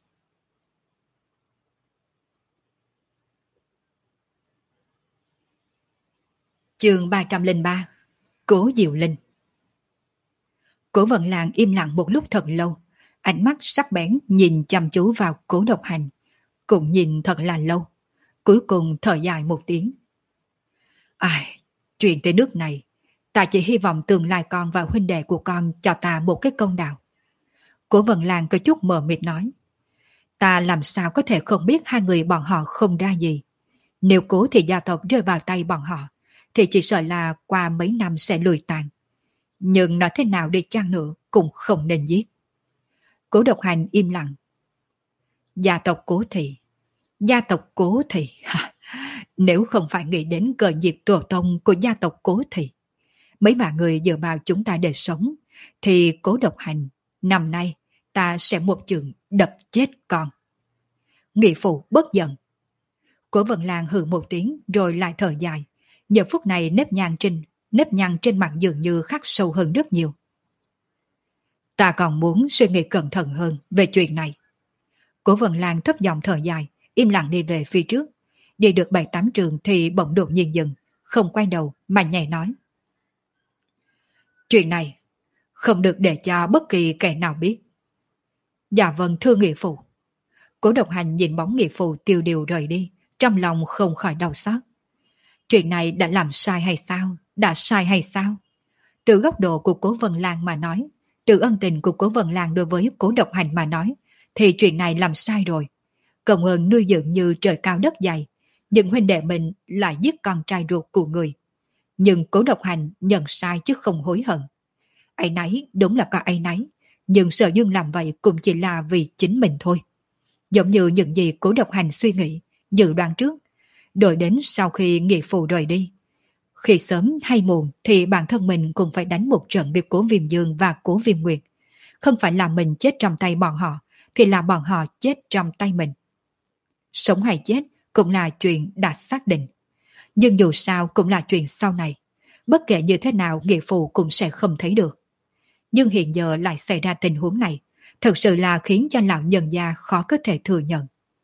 Chương ba trăm lẻ ba. Cố Diệu Linh. Cố Vận Lan im lặng một lúc thật lâu, ánh mắt sắc bén nhìn chăm chú vào Cố Độc Hành, cũng nhìn thật là lâu, cuối cùng thở dài một tiếng. Ai, chuyện tới nước này, ta chỉ hy vọng tương lai con và huynh đệ của con cho ta một cái công đạo. Cố Vận Lan có chút mờ mịt nói. Ta làm sao có thể không biết hai người bọn họ không ra gì. Nếu cố thì gia tộc rơi vào tay bọn họ, thì chỉ sợ là qua mấy năm sẽ lùi tàn. Nhưng nói thế nào đi chăng nữa cũng không nên giết. Cố Độc Hành im lặng. Gia tộc Cố Thị. Gia tộc Cố Thị. Nếu không phải nghĩ đến cờ nghiệp tổ tông của gia tộc Cố Thị, mấy bà người dựa vào chúng ta để sống, thì Cố Độc Hành, năm nay ta sẽ một chưởng đập chết con. Nghĩa phụ bất giận. Cố Vận Lan hừ một tiếng rồi lại thở dài. Giờ phút này nếp nhăn trên nếp nhăn trên mặt dường như khắc sâu hơn rất nhiều. Ta còn muốn suy nghĩ cẩn thận hơn về chuyện này. Cố Vận Lan thấp giọng thở dài, im lặng đi về phía trước. Đi được bảy tám trường thì bỗng đột nhiên dừng, không quay đầu mà nhảy nói. Chuyện này không được để cho bất kỳ kẻ nào biết. Dạ vâng thưa nghĩa phụ. Cố Độc Hành nhìn bóng nghĩa phụ tiêu điều rời đi, trong lòng không khỏi đau xót. Chuyện này đã làm sai hay sao? Đã sai hay sao? Từ góc độ của Cố Vân Lan mà nói, từ ân tình của Cố Vân Lan đối với Cố Độc Hành mà nói, thì chuyện này làm sai rồi. Công ơn nuôi dưỡng như trời cao đất dày, nhưng huynh đệ mình lại giết con trai ruột của người. Nhưng Cố Độc Hành nhận sai chứ không hối hận. Áy náy đúng là có áy náy, nhưng Sở Dương làm vậy cũng chỉ là vì chính mình thôi. Giống như những gì Cố Độc Hành suy nghĩ, dự đoán trước, đợi đến sau khi nghĩa phụ rời đi. Khi sớm hay muộn thì bản thân mình cũng phải đánh một trận với Cố Viêm Dương và Cố Viêm Nguyệt. Không phải là mình chết trong tay bọn họ, thì là bọn họ chết trong tay mình. Sống hay chết cũng là chuyện đã xác định. Nhưng dù sao cũng là chuyện sau này. Bất kể như thế nào nghĩa phụ cũng sẽ không thấy được. Nhưng hiện giờ lại xảy ra tình huống này, thật sự là khiến cho lão nhân gia khó có thể thừa nhận.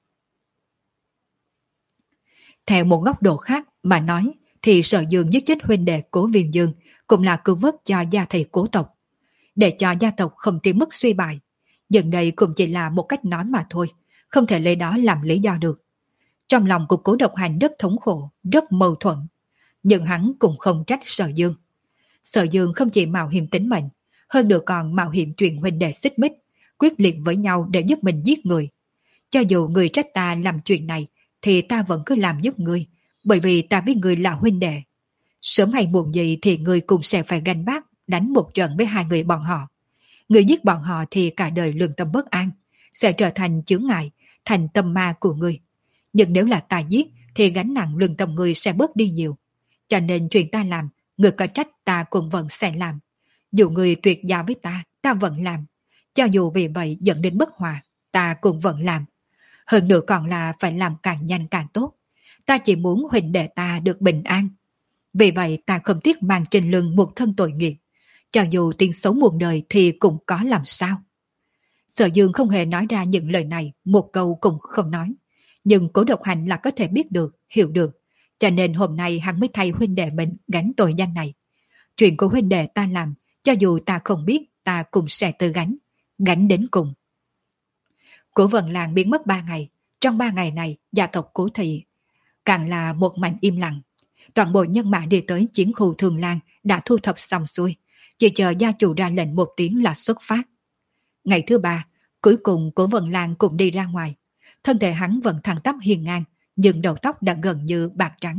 Theo một góc độ khác mà nói, thì Sở Dương giết chết huynh đệ Cố Viêm Dương cũng là cứu vớt cho gia thị Cố tộc, để cho gia tộc không tiêu mất suy bại. Nhưng đây cũng chỉ là một cách nói mà thôi, không thể lấy đó làm lý do được. Trong lòng của Cố Độc Hành rất thống khổ, rất mâu thuẫn, nhưng hắn cũng không trách Sở Dương. Sở Dương không chỉ mạo hiểm tính mệnh, hơn nữa còn mạo hiểm chuyện huynh đệ xích mích, quyết liệt với nhau để giúp mình giết người. Cho dù người trách ta làm chuyện này, thì ta vẫn cứ làm giúp ngươi, bởi vì ta với ngươi là huynh đệ. Sớm hay muộn gì thì ngươi cũng sẽ phải gánh vác, đánh một trận với hai người bọn họ. Ngươi giết bọn họ thì cả đời lương tâm bất an, sẽ trở thành chướng ngại, thành tâm ma của ngươi. Nhưng nếu là ta giết, thì gánh nặng lương tâm ngươi sẽ bớt đi nhiều. Cho nên chuyện ta làm, ngươi có trách ta cũng vẫn sẽ làm. Dù ngươi tuyệt giao với ta, ta vẫn làm. Cho dù vì vậy dẫn đến bất hòa, ta cũng vẫn làm. Hơn nữa còn là phải làm càng nhanh càng tốt. Ta chỉ muốn huynh đệ ta được bình an. Vì vậy ta không tiếc mang trên lưng một thân tội nghiệp. Cho dù tiếng xấu muôn đời thì cũng có làm sao. Sở Dương không hề nói ra những lời này, một câu cũng không nói. Nhưng Cố Độc Hành là có thể biết được, hiểu được. Cho nên hôm nay hắn mới thay huynh đệ mình gánh tội danh này. Chuyện của huynh đệ ta làm, cho dù ta không biết, ta cũng sẽ tự gánh. Gánh đến cùng. Cố Vân Lan biến mất ba ngày. Trong ba ngày này, gia tộc Cố Thị càng là một mảnh im lặng. Toàn bộ nhân mã đi tới chiến khu Thường Lan đã thu thập xong xuôi, chỉ chờ gia chủ ra lệnh một tiếng là xuất phát. Ngày thứ ba, cuối cùng Cố Vân Lan cũng đi ra ngoài. Thân thể hắn vẫn thẳng tắp hiên ngang, nhưng đầu tóc đã gần như bạc trắng.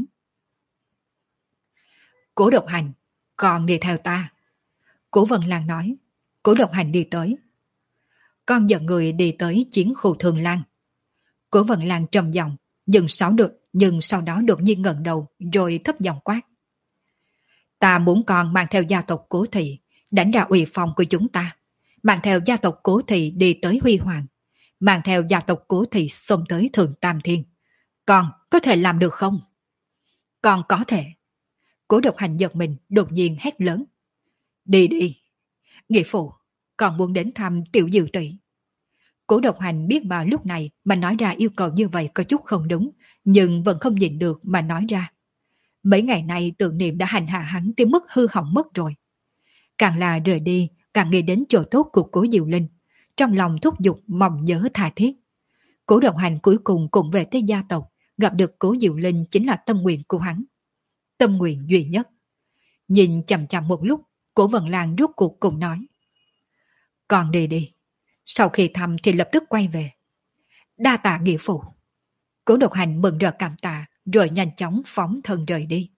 Cố Độc Hành, con đi theo ta. Cố Vân Lan nói. Cố Độc Hành đi tới. Con dẫn người đi tới chiến khu Thường Lan. Cố Vân Lan trầm giọng, nhưng sau được, nhưng sau đó đột nhiên ngẩng đầu rồi thấp giọng quát. Ta muốn con mang theo gia tộc Cố Thị, đánh ra uy phong của chúng ta, mang theo gia tộc Cố Thị đi tới Huy Hoàng, mang theo gia tộc Cố Thị xông tới Thượng Tam Thiên. Con có thể làm được không? Con có thể. Cố Độc Hành giật mình, đột nhiên hét lớn. Đi đi. Nghĩa phụ, con muốn đến thăm Tiểu Diệu tỷ. Cố Độc Hành biết vào lúc này mà nói ra yêu cầu như vậy có chút không đúng, nhưng vẫn không nhịn được mà nói ra. Mấy ngày nay tưởng niệm đã hành hạ hắn tới mức hư hỏng mất rồi. Càng là rời đi, càng nghĩ đến chỗ tốt của Cố Diệu Linh, trong lòng thúc giục mong nhớ tha thiết. Cố Độc Hành cuối cùng cũng về tới gia tộc, gặp được Cố Diệu Linh chính là tâm nguyện của hắn. Tâm nguyện duy nhất. Nhìn chằm chằm một lúc, Cố Vân Lan rút cuộc cùng nói. Con đi đi. Sau khi thăm thì lập tức quay về. Đa tạ nghĩa phụ. Cố Độc Hành mừng rỡ cảm tạ, rồi nhanh chóng phóng thân rời đi.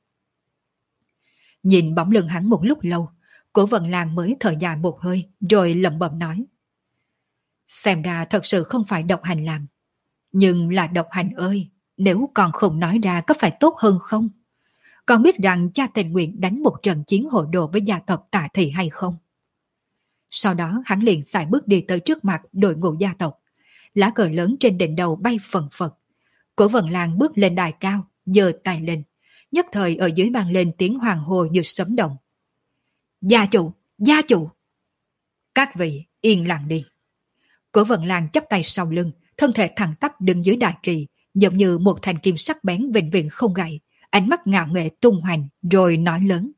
Nhìn bóng lưng hắn một lúc lâu, Cố Vân Lan mới thở dài một hơi, rồi lẩm bẩm nói. Xem ra thật sự không phải Độc Hành làm. Nhưng là Độc Hành ơi, nếu con không nói ra có phải tốt hơn không? Con biết rằng cha tình nguyện đánh một trận chiến hộ đồ với gia tộc Tạ Thị hay không? Sau đó hắn liền xài bước đi tới trước mặt đội ngũ gia tộc. Lá cờ lớn trên đỉnh đầu bay phần phật. Cố Vân Lan bước lên đài cao, giơ tay lên. Nhất thời ở dưới vang lên tiếng hoàng hô như sấm động. Gia chủ, gia chủ! Các vị yên lặng đi. Cố Vân Lan chắp tay sau lưng, thân thể thẳng tắp đứng dưới đại kỳ, giống như một thanh kim sắc bén vĩnh viễn không gãy, ánh mắt ngạo nghệ tung hoành, rồi nói lớn.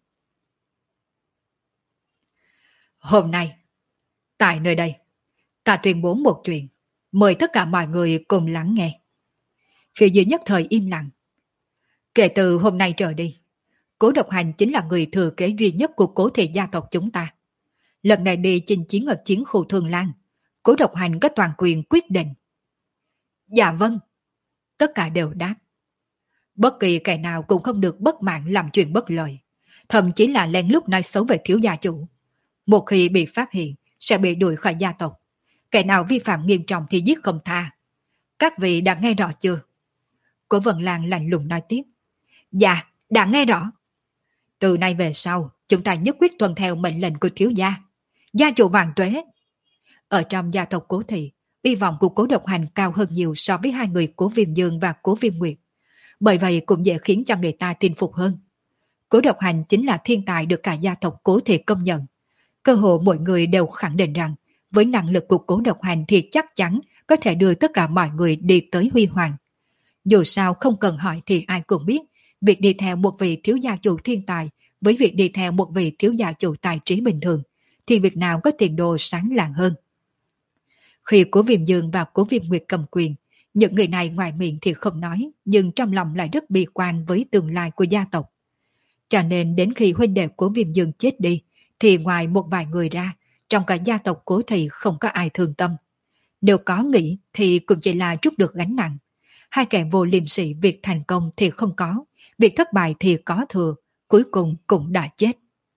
Hôm nay, tại nơi đây, ta tuyên bố một chuyện, mời tất cả mọi người cùng lắng nghe. Phía dưới nhất thời im lặng. Kể từ hôm nay trở đi, Cố Độc Hành chính là người thừa kế duy nhất của Cố thị gia tộc chúng ta. Lần này đi chinh chiến ở chiến khu Thương Lan, Cố Độc Hành có toàn quyền quyết định. Dạ vâng. Tất cả đều đáp. Bất kỳ kẻ nào cũng không được bất mãn làm chuyện bất lợi, thậm chí là lén lút nói xấu về thiếu gia chủ. Một khi bị phát hiện, sẽ bị đuổi khỏi gia tộc. Kẻ nào vi phạm nghiêm trọng thì giết không tha. Các vị đã nghe rõ chưa? Cố Vân Lan lạnh lùng nói tiếp. Dạ, đã nghe rõ. Từ nay về sau, chúng ta nhất quyết tuân theo mệnh lệnh của thiếu gia. Gia chủ vạn tuế. Ở trong gia tộc Cố thị, hy vọng của Cố Độc Hành cao hơn nhiều so với hai người Cố Viêm Dương và Cố Viêm Nguyệt. Bởi vậy cũng dễ khiến cho người ta tin phục hơn. Cố Độc Hành chính là thiên tài được cả gia tộc Cố thị công nhận. Cơ hồ mọi người đều khẳng định rằng với năng lực của Cố Độc Hành thì chắc chắn có thể đưa tất cả mọi người đi tới huy hoàng. Dù sao không cần hỏi thì ai cũng biết, việc đi theo một vị thiếu gia chủ thiên tài với việc đi theo một vị thiếu gia chủ tài trí bình thường thì việc nào có tiền đồ sáng lạng hơn. Khi Cố Viêm Dương và Cố Viêm Nguyệt cầm quyền, những người này ngoài miệng thì không nói, nhưng trong lòng lại rất bi quan với tương lai của gia tộc. Cho nên đến khi huynh đệ Cố Viêm Dương chết đi, thì ngoài một vài người ra, trong cả gia tộc Cố thị không có ai thương tâm. Nếu có nghĩ thì cũng chỉ là trút được gánh nặng. Hai kẻ vô liêm sỉ việc thành công thì không có, việc thất bại thì có thừa, cuối cùng cũng đã chết.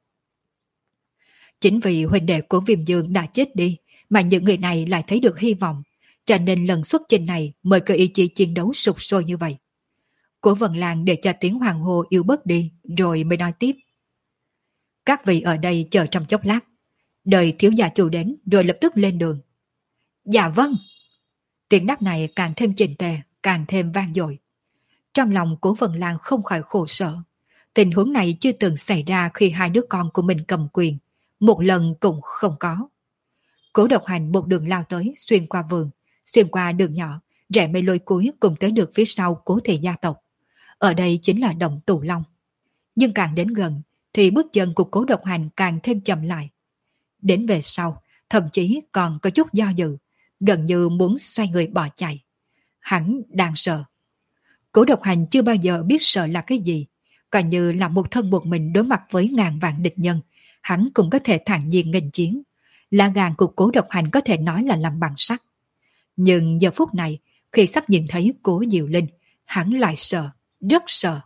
Chính vì huynh đệ Cố Viêm Dương đã chết đi, mà những người này lại thấy được hy vọng, cho nên lần xuất chinh này mới có ý chí chiến đấu sục sôi như vậy. Cố Vân Lan để cho tiếng hoàng hô yếu bớt đi, rồi mới nói tiếp. Các vị ở đây chờ trong chốc lát, đợi thiếu gia chủ đến rồi lập tức lên đường. Dạ vâng. Tiếng đáp này càng thêm chỉnh tề, càng thêm vang dội. Trong lòng Cố Vân Lan không khỏi khổ sở. Tình huống này chưa từng xảy ra khi hai đứa con của mình cầm quyền, một lần cũng không có. Cố Độc Hành một đường lao tới, xuyên qua vườn, xuyên qua đường nhỏ, rẽ mây lôi cuối cùng tới được phía sau Cố thị gia tộc. Ở đây chính là động Tù Long. Nhưng càng đến gần, thì bước chân của Cố Độc Hành càng thêm chậm lại. Đến về sau, thậm chí còn có chút do dự, gần như muốn xoay người bỏ chạy. Hắn đang sợ. Cố Độc Hành chưa bao giờ biết sợ là cái gì, coi như là một thân một mình đối mặt với ngàn vạn địch nhân, hắn cũng có thể thản nhiên nghênh chiến. Lá gan của Cố Độc Hành có thể nói là làm bằng sắt. Nhưng giờ phút này, khi sắp nhìn thấy Cố Diệu Linh, hắn lại sợ, rất sợ.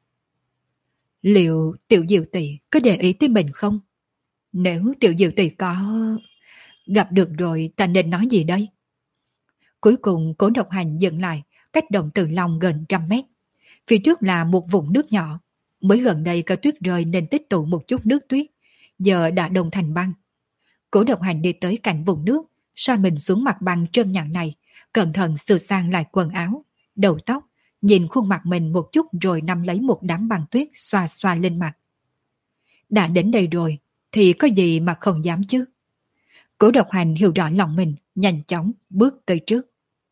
Liệu Tiểu Diệu tỷ có để ý tới mình không? Nếu Tiểu Diệu tỷ có... Gặp được rồi ta nên nói gì đây? Cuối cùng Cố Độc Hành dừng lại, cách động Tử Long gần trăm mét. Phía trước là một vùng nước nhỏ. Mới gần đây có tuyết rơi nên tích tụ một chút nước tuyết, giờ đã đông thành băng. Cố Độc Hành đi tới cạnh vùng nước, soi mình xuống mặt băng trơn nhẵn này, cẩn thận sửa sang lại quần áo, đầu tóc, nhìn khuôn mặt mình một chút rồi nắm lấy một đám băng tuyết xoa xoa lên mặt. Đã đến đây rồi, thì có gì mà không dám chứ? Cố Độc Hành hiểu rõ lòng mình, nhanh chóng bước tới trước.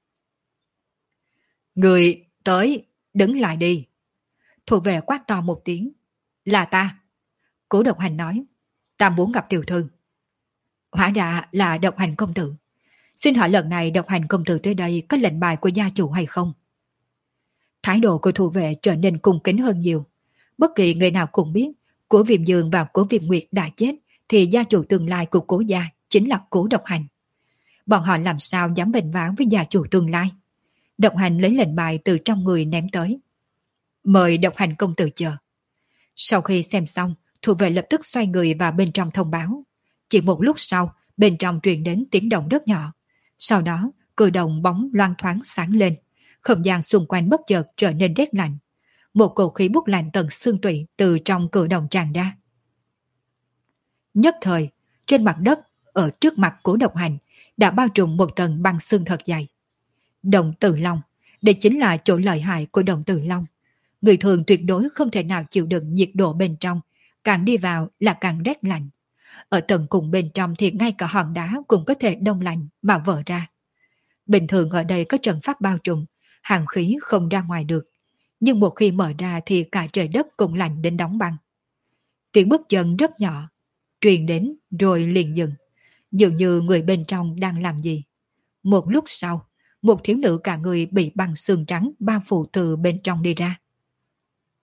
Người tới, đứng lại đi. Thủ vệ quát to một tiếng. Là ta. Cố Độc Hành nói. Ta muốn gặp tiểu thư. Hóa ra là Độc Hành công tử. Xin hỏi lần này Độc Hành công tử tới đây có lệnh bài của gia chủ hay không? Thái độ của thủ vệ trở nên cung kính hơn nhiều. Bất kỳ người nào cũng biết Cố Viêm Dương và Cố Viêm Nguyệt đã chết thì gia chủ tương lai của Cố gia chính là Cố Độc Hành. Bọn họ làm sao dám bênh váo với gia chủ tương lai? Độc Hành lấy lệnh bài từ trong người ném tới. Mời Độc Hành công tử chờ. Sau khi xem xong, thủ vệ lập tức xoay người vào bên trong thông báo. Chỉ một lúc sau, bên trong truyền đến tiếng động rất nhỏ. Sau đó, cử động bóng loang thoáng sáng lên. Không gian xung quanh bất chợt trở nên rét lạnh. Một cổ khí bút lạnh tận xương tủy từ trong cử động tràn ra. Nhất thời, trên mặt đất, ở trước mặt Cố Độc Hành, đã bao trùm một tầng băng xương thật dày. Động Tử Long, đây chính là chỗ lợi hại của Động Tử Long. Người thường tuyệt đối không thể nào chịu đựng nhiệt độ bên trong, càng đi vào là càng rét lạnh. Ở tầng cùng bên trong thì ngay cả hòn đá cũng có thể đông lạnh mà vỡ ra. Bình thường ở đây có trận pháp bao trùm, hàng khí không ra ngoài được. Nhưng một khi mở ra thì cả trời đất cũng lạnh đến đóng băng. Tiếng bước chân rất nhỏ, truyền đến rồi liền dừng. Dường như người bên trong đang làm gì. Một lúc sau, một thiếu nữ cả người bị băng xương trắng bao phủ từ bên trong đi ra.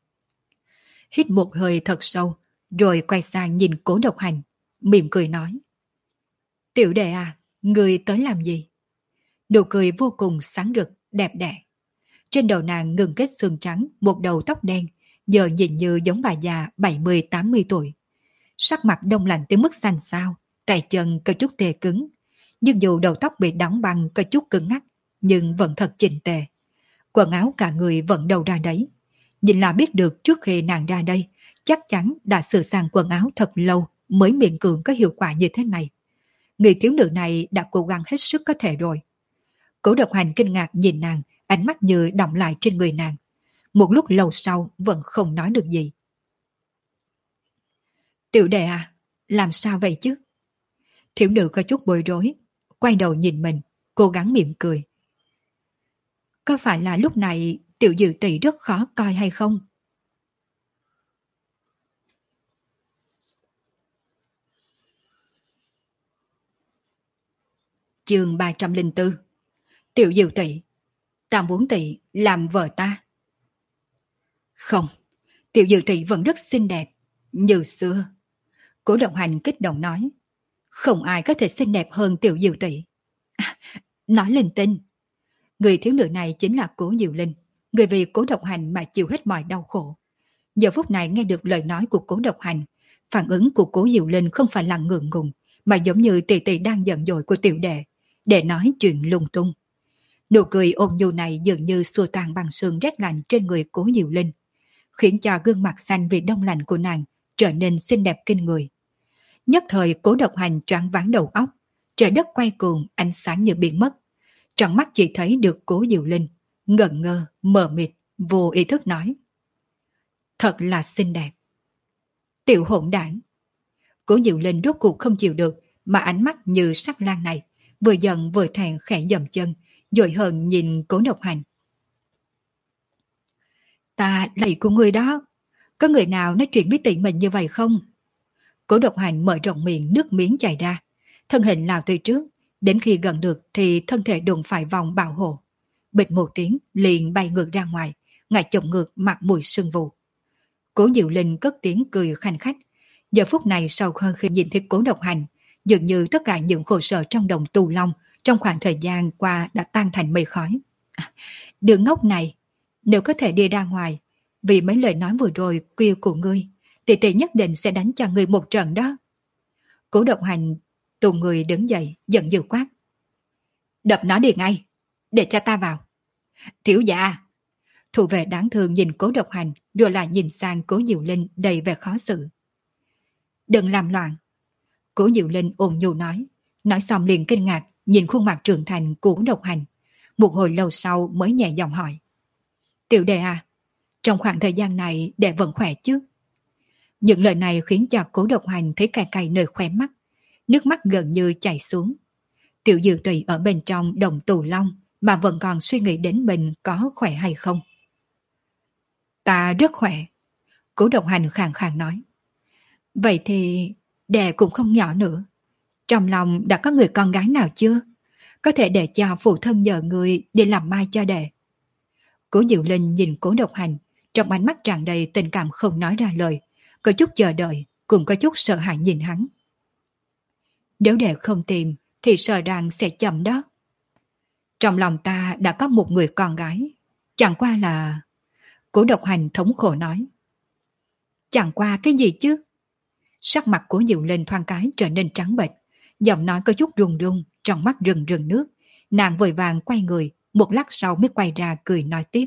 hít một hơi thật sâu, rồi quay sang nhìn Cố Độc Hành, mỉm cười nói. Tiểu đệ à, người tới làm gì? Nụ cười vô cùng sáng rực, đẹp đẽ. Trên đầu nàng ngừng kết xương trắng, một đầu tóc đen, giờ nhìn như giống bà già bảy mươi tám mươi tuổi. Sắc mặt đông lạnh tới mức xanh xao, tay chân có chút tê cứng. Nhưng dù đầu tóc bị đóng băng có chút cứng ngắc, nhưng vẫn thật chỉnh tề. Quần áo cả người vẫn đầu ra đấy. Nhìn là biết được trước khi nàng ra đây, chắc chắn đã sửa sang quần áo thật lâu mới miễn cưỡng có hiệu quả như thế này. Người thiếu nữ này đã cố gắng hết sức có thể rồi. Cố Độc Hành kinh ngạc nhìn nàng, ánh mắt như đọng lại trên người nàng. Một lúc lâu sau vẫn không nói được gì. Tiểu đệ à, làm sao vậy chứ? Thiếu nữ có chút bối rối, quay đầu nhìn mình, cố gắng mỉm cười. Có phải là lúc này tiểu dự tỷ rất khó coi hay không? Chương ba trăm lẻ bốn. Tiểu dự tỷ, ta muốn tỷ làm vợ ta. Không, tiểu dự tỷ vẫn rất xinh đẹp, như xưa. Cố Độc Hành kích động nói. Không ai có thể xinh đẹp hơn tiểu dự tỷ. À, nói linh tinh. Người thiếu nữ này chính là Cố Diệu Linh, người vì Cố Độc Hành mà chịu hết mọi đau khổ. Giờ phút này nghe được lời nói của Cố Độc Hành, phản ứng của Cố Diệu Linh không phải là ngượng ngùng, mà giống như tỷ tỷ đang giận dỗi của tiểu đệ, để nói chuyện lung tung. Nụ cười ôn nhu này dường như xua tan băng sương rét lạnh trên người Cố Diệu Linh, khiến cho gương mặt xanh vì đông lạnh của nàng trở nên xinh đẹp kinh người. Nhất thời Cố Độc Hành choáng váng đầu óc, trời đất quay cuồng, ánh sáng như biến mất. Trong mắt chỉ thấy được Cố Diệu Linh, ngẩn ngơ, mờ mịt, vô ý thức nói. Thật là xinh đẹp. Tiểu hỗn đảng. Cố Diệu Linh rốt cuộc không chịu được, mà ánh mắt như sắc lan này, vừa giận vừa thẹn khẽ dậm chân, dội hờn nhìn Cố Độc Hành. Ta là tỷ của người đó, có người nào nói chuyện với tỷ mình như vậy không? Cố Độc Hành mở rộng miệng, nước miếng chảy ra, thân hình lao tới trước, đến khi gần được thì thân thể đụng phải vòng bảo hộ. Bịch một tiếng liền bay ngược ra ngoài, ngã chồng ngược mặt mùi sương vụ. Cố Diệu Linh cất tiếng cười khanh khách. Giờ phút này sau khi nhìn thấy Cố Độc Hành, dường như tất cả những khổ sở trong đồng tu long trong khoảng thời gian qua đã tan thành mây khói. À, đứa ngốc này, nếu có thể đi ra ngoài, vì mấy lời nói vừa rồi kêu của ngươi, tỷ tỷ nhất định sẽ đánh cho ngươi một trận đó. Cố Độc Hành tù người đứng dậy, giận dữ quát. Đập nó đi ngay, để cho ta vào. Thiếu gia. Thủ vệ đáng thương nhìn Cố Độc Hành, rồi lại nhìn sang Cố Diệu Linh đầy vẻ khó xử. Đừng làm loạn. Cố Diệu Linh ôn nhu nói, nói xong liền kinh ngạc nhìn khuôn mặt trưởng thành của Cố Độc Hành. Một hồi lâu sau mới nhẹ giọng hỏi. Tiểu đệ à, trong khoảng thời gian này đệ vẫn khỏe chứ? Những lời này khiến cho Cố Độc Hành thấy cay cay nơi khóe mắt, nước mắt gần như chảy xuống. Tiểu Diệu tỷ ở bên trong đồng tù long mà vẫn còn suy nghĩ đến mình có khỏe hay không. Ta rất khỏe. Cố Độc Hành khàn khàn nói. Vậy thì đệ cũng không nhỏ nữa. Trong lòng đã có người con gái nào chưa? Có thể để cho phụ thân nhờ người đi làm mai cho đệ. Cố Diệu Linh nhìn Cố Độc Hành, trong ánh mắt tràn đầy tình cảm không nói ra lời, có chút chờ đợi, cũng có chút sợ hãi nhìn hắn. Nếu đệ không tìm thì sợ rằng sẽ chậm đó. Trong lòng ta đã có một người con gái, chẳng qua là... Cố Độc Hành thống khổ nói. Chẳng qua cái gì chứ? Sắc mặt của Diệu Linh thoáng cái trở nên trắng bệch, giọng nói có chút run run, trong mắt rừng rừng nước. Nàng vội vàng quay người, một lát sau mới quay ra cười nói tiếp.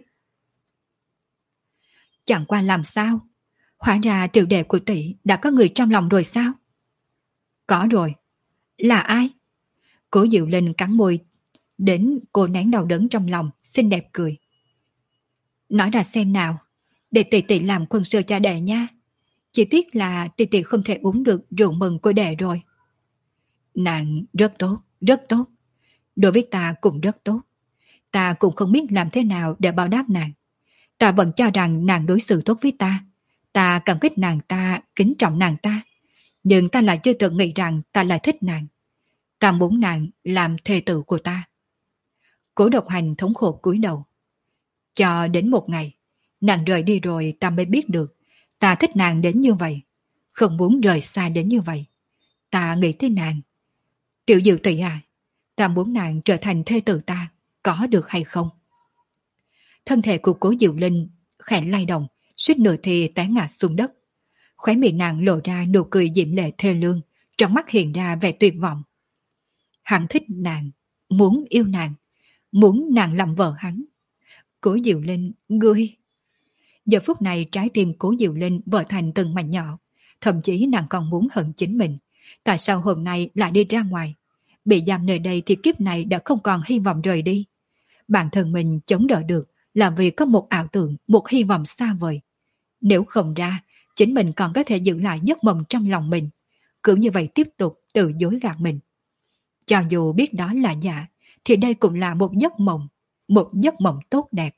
Chẳng qua làm sao? Hóa ra tiểu đệ của tỷ đã có người trong lòng rồi sao? Có rồi. Là ai? Cố Diệu Linh cắn môi, đến cô nén đau đớn trong lòng, xinh đẹp cười. Nói ra xem nào, để tỷ tỷ làm quân sư cho đệ nha. Chỉ tiếc là tỷ tỷ không thể uống được rượu mừng của đệ rồi. Nàng rất tốt, rất tốt. Đối với ta cũng rất tốt. Ta cũng không biết làm thế nào để báo đáp nàng. Ta vẫn cho rằng nàng đối xử tốt với ta. Ta cảm kích nàng ta, kính trọng nàng ta. Nhưng ta lại chưa từng nghĩ rằng ta lại thích nàng. Ta muốn nàng làm thê tử của ta. Cố Độc Hành thống khổ cúi đầu. Cho đến một ngày, nàng rời đi rồi ta mới biết được. Ta thích nàng đến như vậy, không muốn rời xa đến như vậy. Ta nghĩ tới nàng. Tiểu Diệu tỷ à, ta muốn nàng trở thành thê tử ta, có được hay không? Thân thể của Cố Diệu Linh khẽ lay động, suýt nữa thì té ngã xuống đất. Khóe miệng nàng lộ ra nụ cười diễm lệ thê lương, trong mắt hiện ra vẻ tuyệt vọng. Hắn thích nàng, muốn yêu nàng, muốn nàng làm vợ hắn. Cố Diệu Linh, ngươi... Giờ phút này trái tim Cố Diệu Linh vỡ thành từng mảnh nhỏ, thậm chí nàng còn muốn hận chính mình. Tại sao hôm nay lại đi ra ngoài? Bị giam nơi đây thì kiếp này đã không còn hy vọng rời đi. Bản thân mình chống đỡ được là vì có một ảo tưởng, một hy vọng xa vời. Nếu không ra, chính mình còn có thể giữ lại giấc mộng trong lòng mình. Cứ như vậy tiếp tục tự dối gạt mình. Cho dù biết đó là giả, thì đây cũng là một giấc mộng, một giấc mộng tốt đẹp.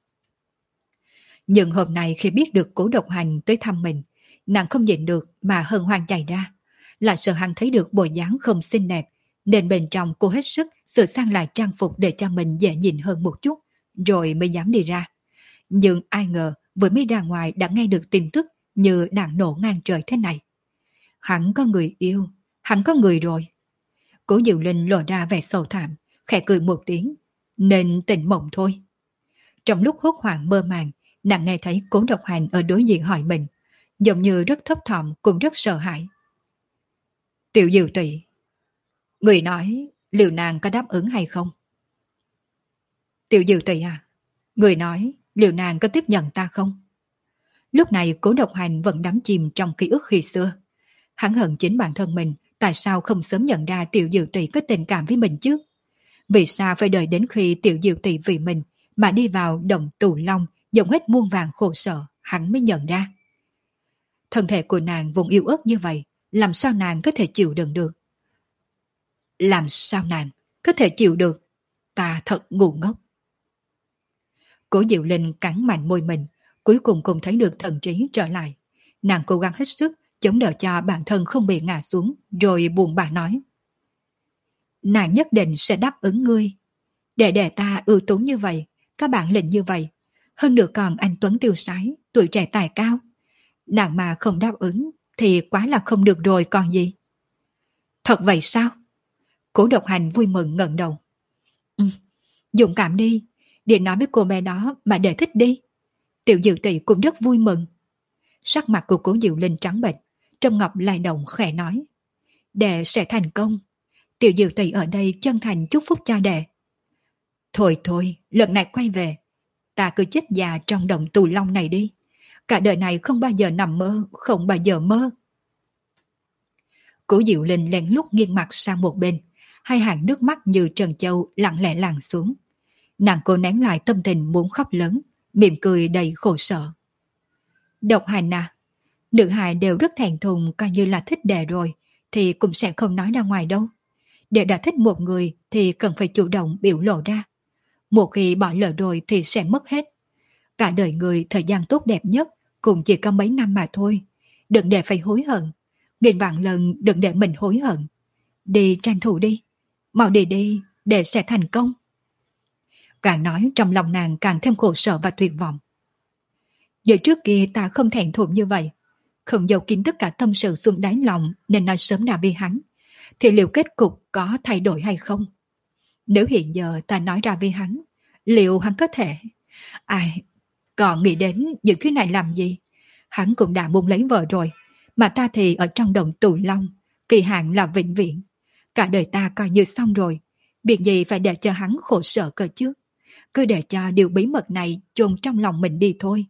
Nhưng hôm nay khi biết được Cố Độc Hành tới thăm mình, nàng không nhịn được mà hân hoan chạy ra. Là sợ hắn thấy được bộ dáng không xinh đẹp, nên bên trong cô hết sức sửa sang lại trang phục để cho mình dễ nhìn hơn một chút, rồi mới dám đi ra. Nhưng ai ngờ vừa mới ra ngoài đã nghe được tin tức như đạn nổ ngang trời thế này. Hắn có người yêu, hắn có người rồi. Cố Diệu Linh lộ ra vẻ sầu thảm, khẽ cười một tiếng, nên tỉnh mộng thôi. Trong lúc hốt hoảng mơ màng, nàng nghe thấy Cố Độc Hành ở đối diện hỏi mình, giống như rất thấp thỏm cũng rất sợ hãi. Tiểu Diệu tỷ, người nói liệu nàng có đáp ứng hay không? Tiểu Diệu tỷ à, người nói liệu nàng có tiếp nhận ta không? Lúc này Cố Độc Hành vẫn đắm chìm trong ký ức khi xưa. Hắn hận chính bản thân mình, tại sao không sớm nhận ra Tiểu Diệu tỷ có tình cảm với mình chứ? Vì sao phải đợi đến khi Tiểu Diệu tỷ vì mình mà đi vào động tù long, dòng hết muôn vàng khổ sở, hắn mới nhận ra. Thân thể của nàng vùng yếu ớt như vậy, làm sao nàng có thể chịu đựng được? Làm sao nàng có thể chịu được? Ta thật ngu ngốc. Cố Diệu Linh cắn mạnh môi mình, cuối cùng cũng thấy được thần trí trở lại. Nàng cố gắng hết sức chống đỡ cho bản thân không bị ngã xuống, rồi buồn bã nói. Nàng nhất định sẽ đáp ứng ngươi. Để để ta ưu tú như vậy, các bạn lĩnh như vậy, hơn nữa còn anh Tuấn tiêu sái, tuổi trẻ tài cao. Nàng mà không đáp ứng thì quá là không được rồi còn gì. Thật vậy sao? Cố Độc Hành vui mừng ngẩng đầu. Ừ, dũng cảm đi, để nói với cô bé đó mà để thích đi. Tiểu Diệu tỷ cũng rất vui mừng. Sắc mặt của Cố Diệu Linh trắng bệch, Trâm Ngọc lay động khẽ nói. Đệ sẽ thành công. Tiểu Diệu tỷ ở đây chân thành chúc phúc cho đệ. Thôi thôi, lần này quay về, ta cứ chết già trong động tù long này đi. Cả đời này không bao giờ nằm mơ, không bao giờ mơ. Cố Diệu Linh lén lút nghiêng mặt sang một bên, hai hàng nước mắt như trần châu lặng lẽ làng xuống. Nàng cố nén lại tâm tình muốn khóc lớn, mỉm cười đầy khổ sở. Độc Hành à, nữ hài đều rất thẹn thùng, coi như là thích đệ rồi, thì cũng sẽ không nói ra ngoài đâu. Đệ đã thích một người thì cần phải chủ động biểu lộ ra. Một khi bỏ lỡ rồi thì sẽ mất hết. Cả đời người thời gian tốt đẹp nhất cũng chỉ có mấy năm mà thôi. Đừng để phải hối hận. Nghìn vạn lần đừng để mình hối hận. Đi tranh thủ đi. Mau đi đi, để sẽ thành công. Càng nói trong lòng nàng càng thêm khổ sở và tuyệt vọng. Giờ trước kia ta không thẹn thùng như vậy. Không giấu kín tất cả tâm sự xuống đáy lòng nên nói sớm đã vì hắn. Thì liệu kết cục có thay đổi hay không? Nếu hiện giờ ta nói ra với hắn, liệu hắn có thể... Ai... Còn nghĩ đến những thứ này làm gì? Hắn cũng đã muốn lấy vợ rồi, mà ta thì ở trong đồng tù long, kỳ hạn là vĩnh viễn. Cả đời ta coi như xong rồi, việc gì phải để cho hắn khổ sở cơ chứ? Cứ để cho điều bí mật này chôn trong lòng mình đi thôi.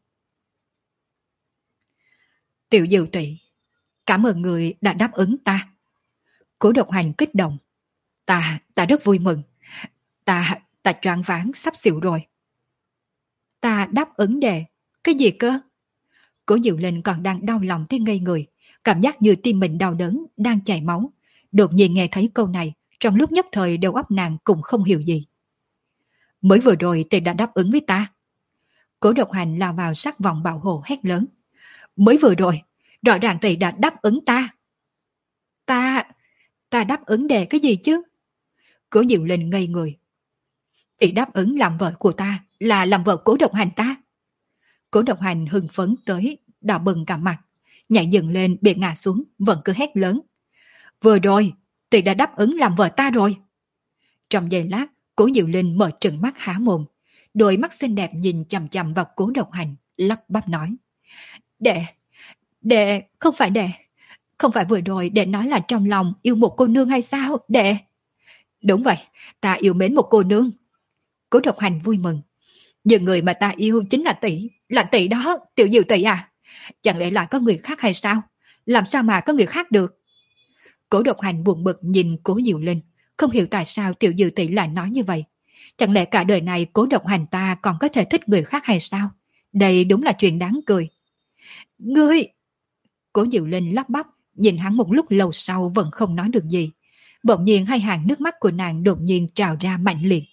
Tiểu Diệu tỷ, cảm ơn người đã đáp ứng ta. Cố Độc Hành kích động. Ta, ta rất vui mừng. Ta, ta choáng váng sắp xỉu rồi. Ta đáp ứng đề, cái gì cơ? Cố Diệu Linh còn đang đau lòng tới ngây người, cảm giác như tim mình đau đớn, đang chảy máu. Đột nhiên nghe thấy câu này, trong lúc nhất thời đầu óc nàng cũng không hiểu gì. Mới vừa rồi tỷ đã đáp ứng với ta. Cố Độc Hành lao vào sát vòng bảo hộ hét lớn. Mới vừa rồi, rõ ràng tỷ đã đáp ứng ta. Ta, ta đáp ứng đề cái gì chứ? Cố Diệu Linh ngây người. Tỷ đáp ứng làm vợ của ta là làm vợ Cố Độc Hành ta. Cố Độc Hành hưng phấn tới đỏ bừng cả mặt, nhảy dựng lên bị ngã xuống, vẫn cứ hét lớn. Vừa rồi, tỷ đã đáp ứng làm vợ ta rồi. Trong giây lát, Cố Diệu Linh mở trừng mắt há mồm, đôi mắt xinh đẹp nhìn chằm chằm vào Cố Độc Hành, lắp bắp nói. Đệ, đệ, không phải đệ, không phải vừa rồi đệ nói là trong lòng yêu một cô nương hay sao, đệ? Đúng vậy, ta yêu mến một cô nương. Cố Độc Hành vui mừng. Nhưng người mà ta yêu chính là tỷ, là tỷ đó, Tiểu Diệu tỷ à? Chẳng lẽ lại có người khác hay sao? Làm sao mà có người khác được? Cố Độc Hành buồn bực nhìn Cố Diệu Linh, không hiểu tại sao Tiểu Diệu tỷ lại nói như vậy. Chẳng lẽ cả đời này Cố Độc Hành ta còn có thể thích người khác hay sao? Đây đúng là chuyện đáng cười. Ngươi! Cố Diệu Linh lắp bắp, nhìn hắn một lúc lâu sau vẫn không nói được gì. Bỗng nhiên hai hàng nước mắt của nàng đột nhiên trào ra mạnh liệt.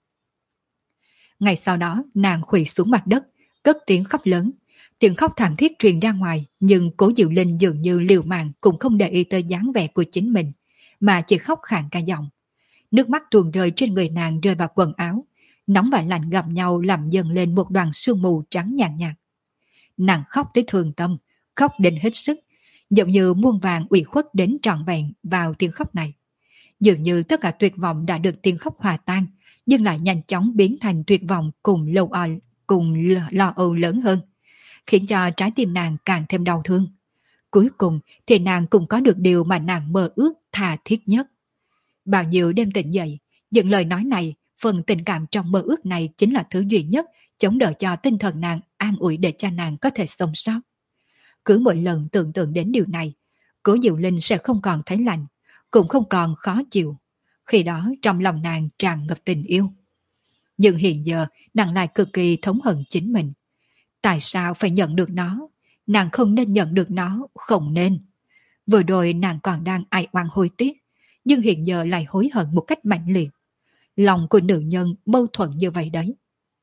Ngày sau đó nàng khuỵu xuống mặt đất, cất tiếng khóc lớn. Tiếng khóc thảm thiết truyền ra ngoài, nhưng Cố Diệu Linh dường như liều mạng cũng không để ý tới dáng vẻ của chính mình, mà chỉ khóc khàn cả giọng. Nước mắt tuôn rơi trên người nàng rơi vào quần áo, nóng và lạnh gặp nhau làm dần lên một đoàn sương mù trắng nhàn nhạt, nhạt. Nàng khóc tới thương tâm, khóc đến hết sức, giống như muôn vàng ủy khuất đến trọn vẹn vào tiếng khóc này. Dường như tất cả tuyệt vọng đã được tiếng khóc hòa tan, nhưng lại nhanh chóng biến thành tuyệt vọng cùng lâu o, cùng lo âu lớn hơn, khiến cho trái tim nàng càng thêm đau thương. Cuối cùng thì nàng cũng có được điều mà nàng mơ ước tha thiết nhất. Bao nhiêu đêm tỉnh dậy, những lời nói này, phần tình cảm trong mơ ước này chính là thứ duy nhất chống đỡ cho tinh thần nàng an ủi để cho nàng có thể sống sót. Cứ mỗi lần tưởng tượng đến điều này, Cố Diệu Linh sẽ không còn thấy lạnh, cũng không còn khó chịu. Khi đó trong lòng nàng tràn ngập tình yêu. Nhưng hiện giờ nàng lại cực kỳ thống hận chính mình. Tại sao phải nhận được nó? Nàng không nên nhận được nó, không nên. Vừa rồi nàng còn đang ai oan hối tiếc, nhưng hiện giờ lại hối hận một cách mạnh liệt. Lòng của nữ nhân mâu thuẫn như vậy đấy.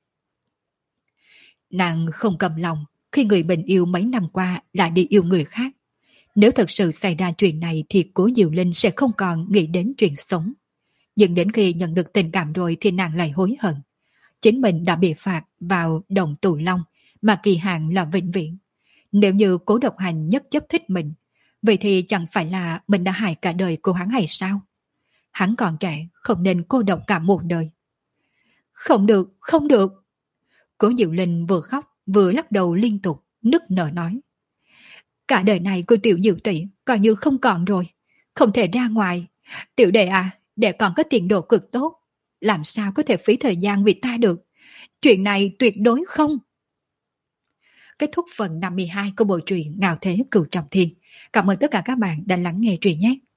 Nàng không cầm lòng khi người mình yêu mấy năm qua lại đi yêu người khác. Nếu thật sự xảy ra chuyện này thì Cố Diệu Linh sẽ không còn nghĩ đến chuyện sống. Nhưng đến khi nhận được tình cảm rồi thì nàng lại hối hận. Chính mình đã bị phạt vào đồng tù long mà kỳ hạn là vĩnh viễn. Nếu như Cố Độc Hành nhất chấp thích mình, vậy thì chẳng phải là mình đã hại cả đời của hắn hay sao? Hắn còn trẻ, không nên cô độc cả một đời. Không được, không được. Cố Diệu Linh vừa khóc vừa lắc đầu liên tục, nức nở nói. Cả đời này của Tiểu Diệu tỷ coi như không còn rồi, không thể ra ngoài. Tiểu đệ à, đệ còn có tiền đồ cực tốt, làm sao có thể phí thời gian vì ta được? Chuyện này tuyệt đối không. Kết thúc phần năm mươi hai của bộ truyện Ngạo Thế Cửu Trọng Thiên. Cảm ơn tất cả các bạn đã lắng nghe truyện nhé.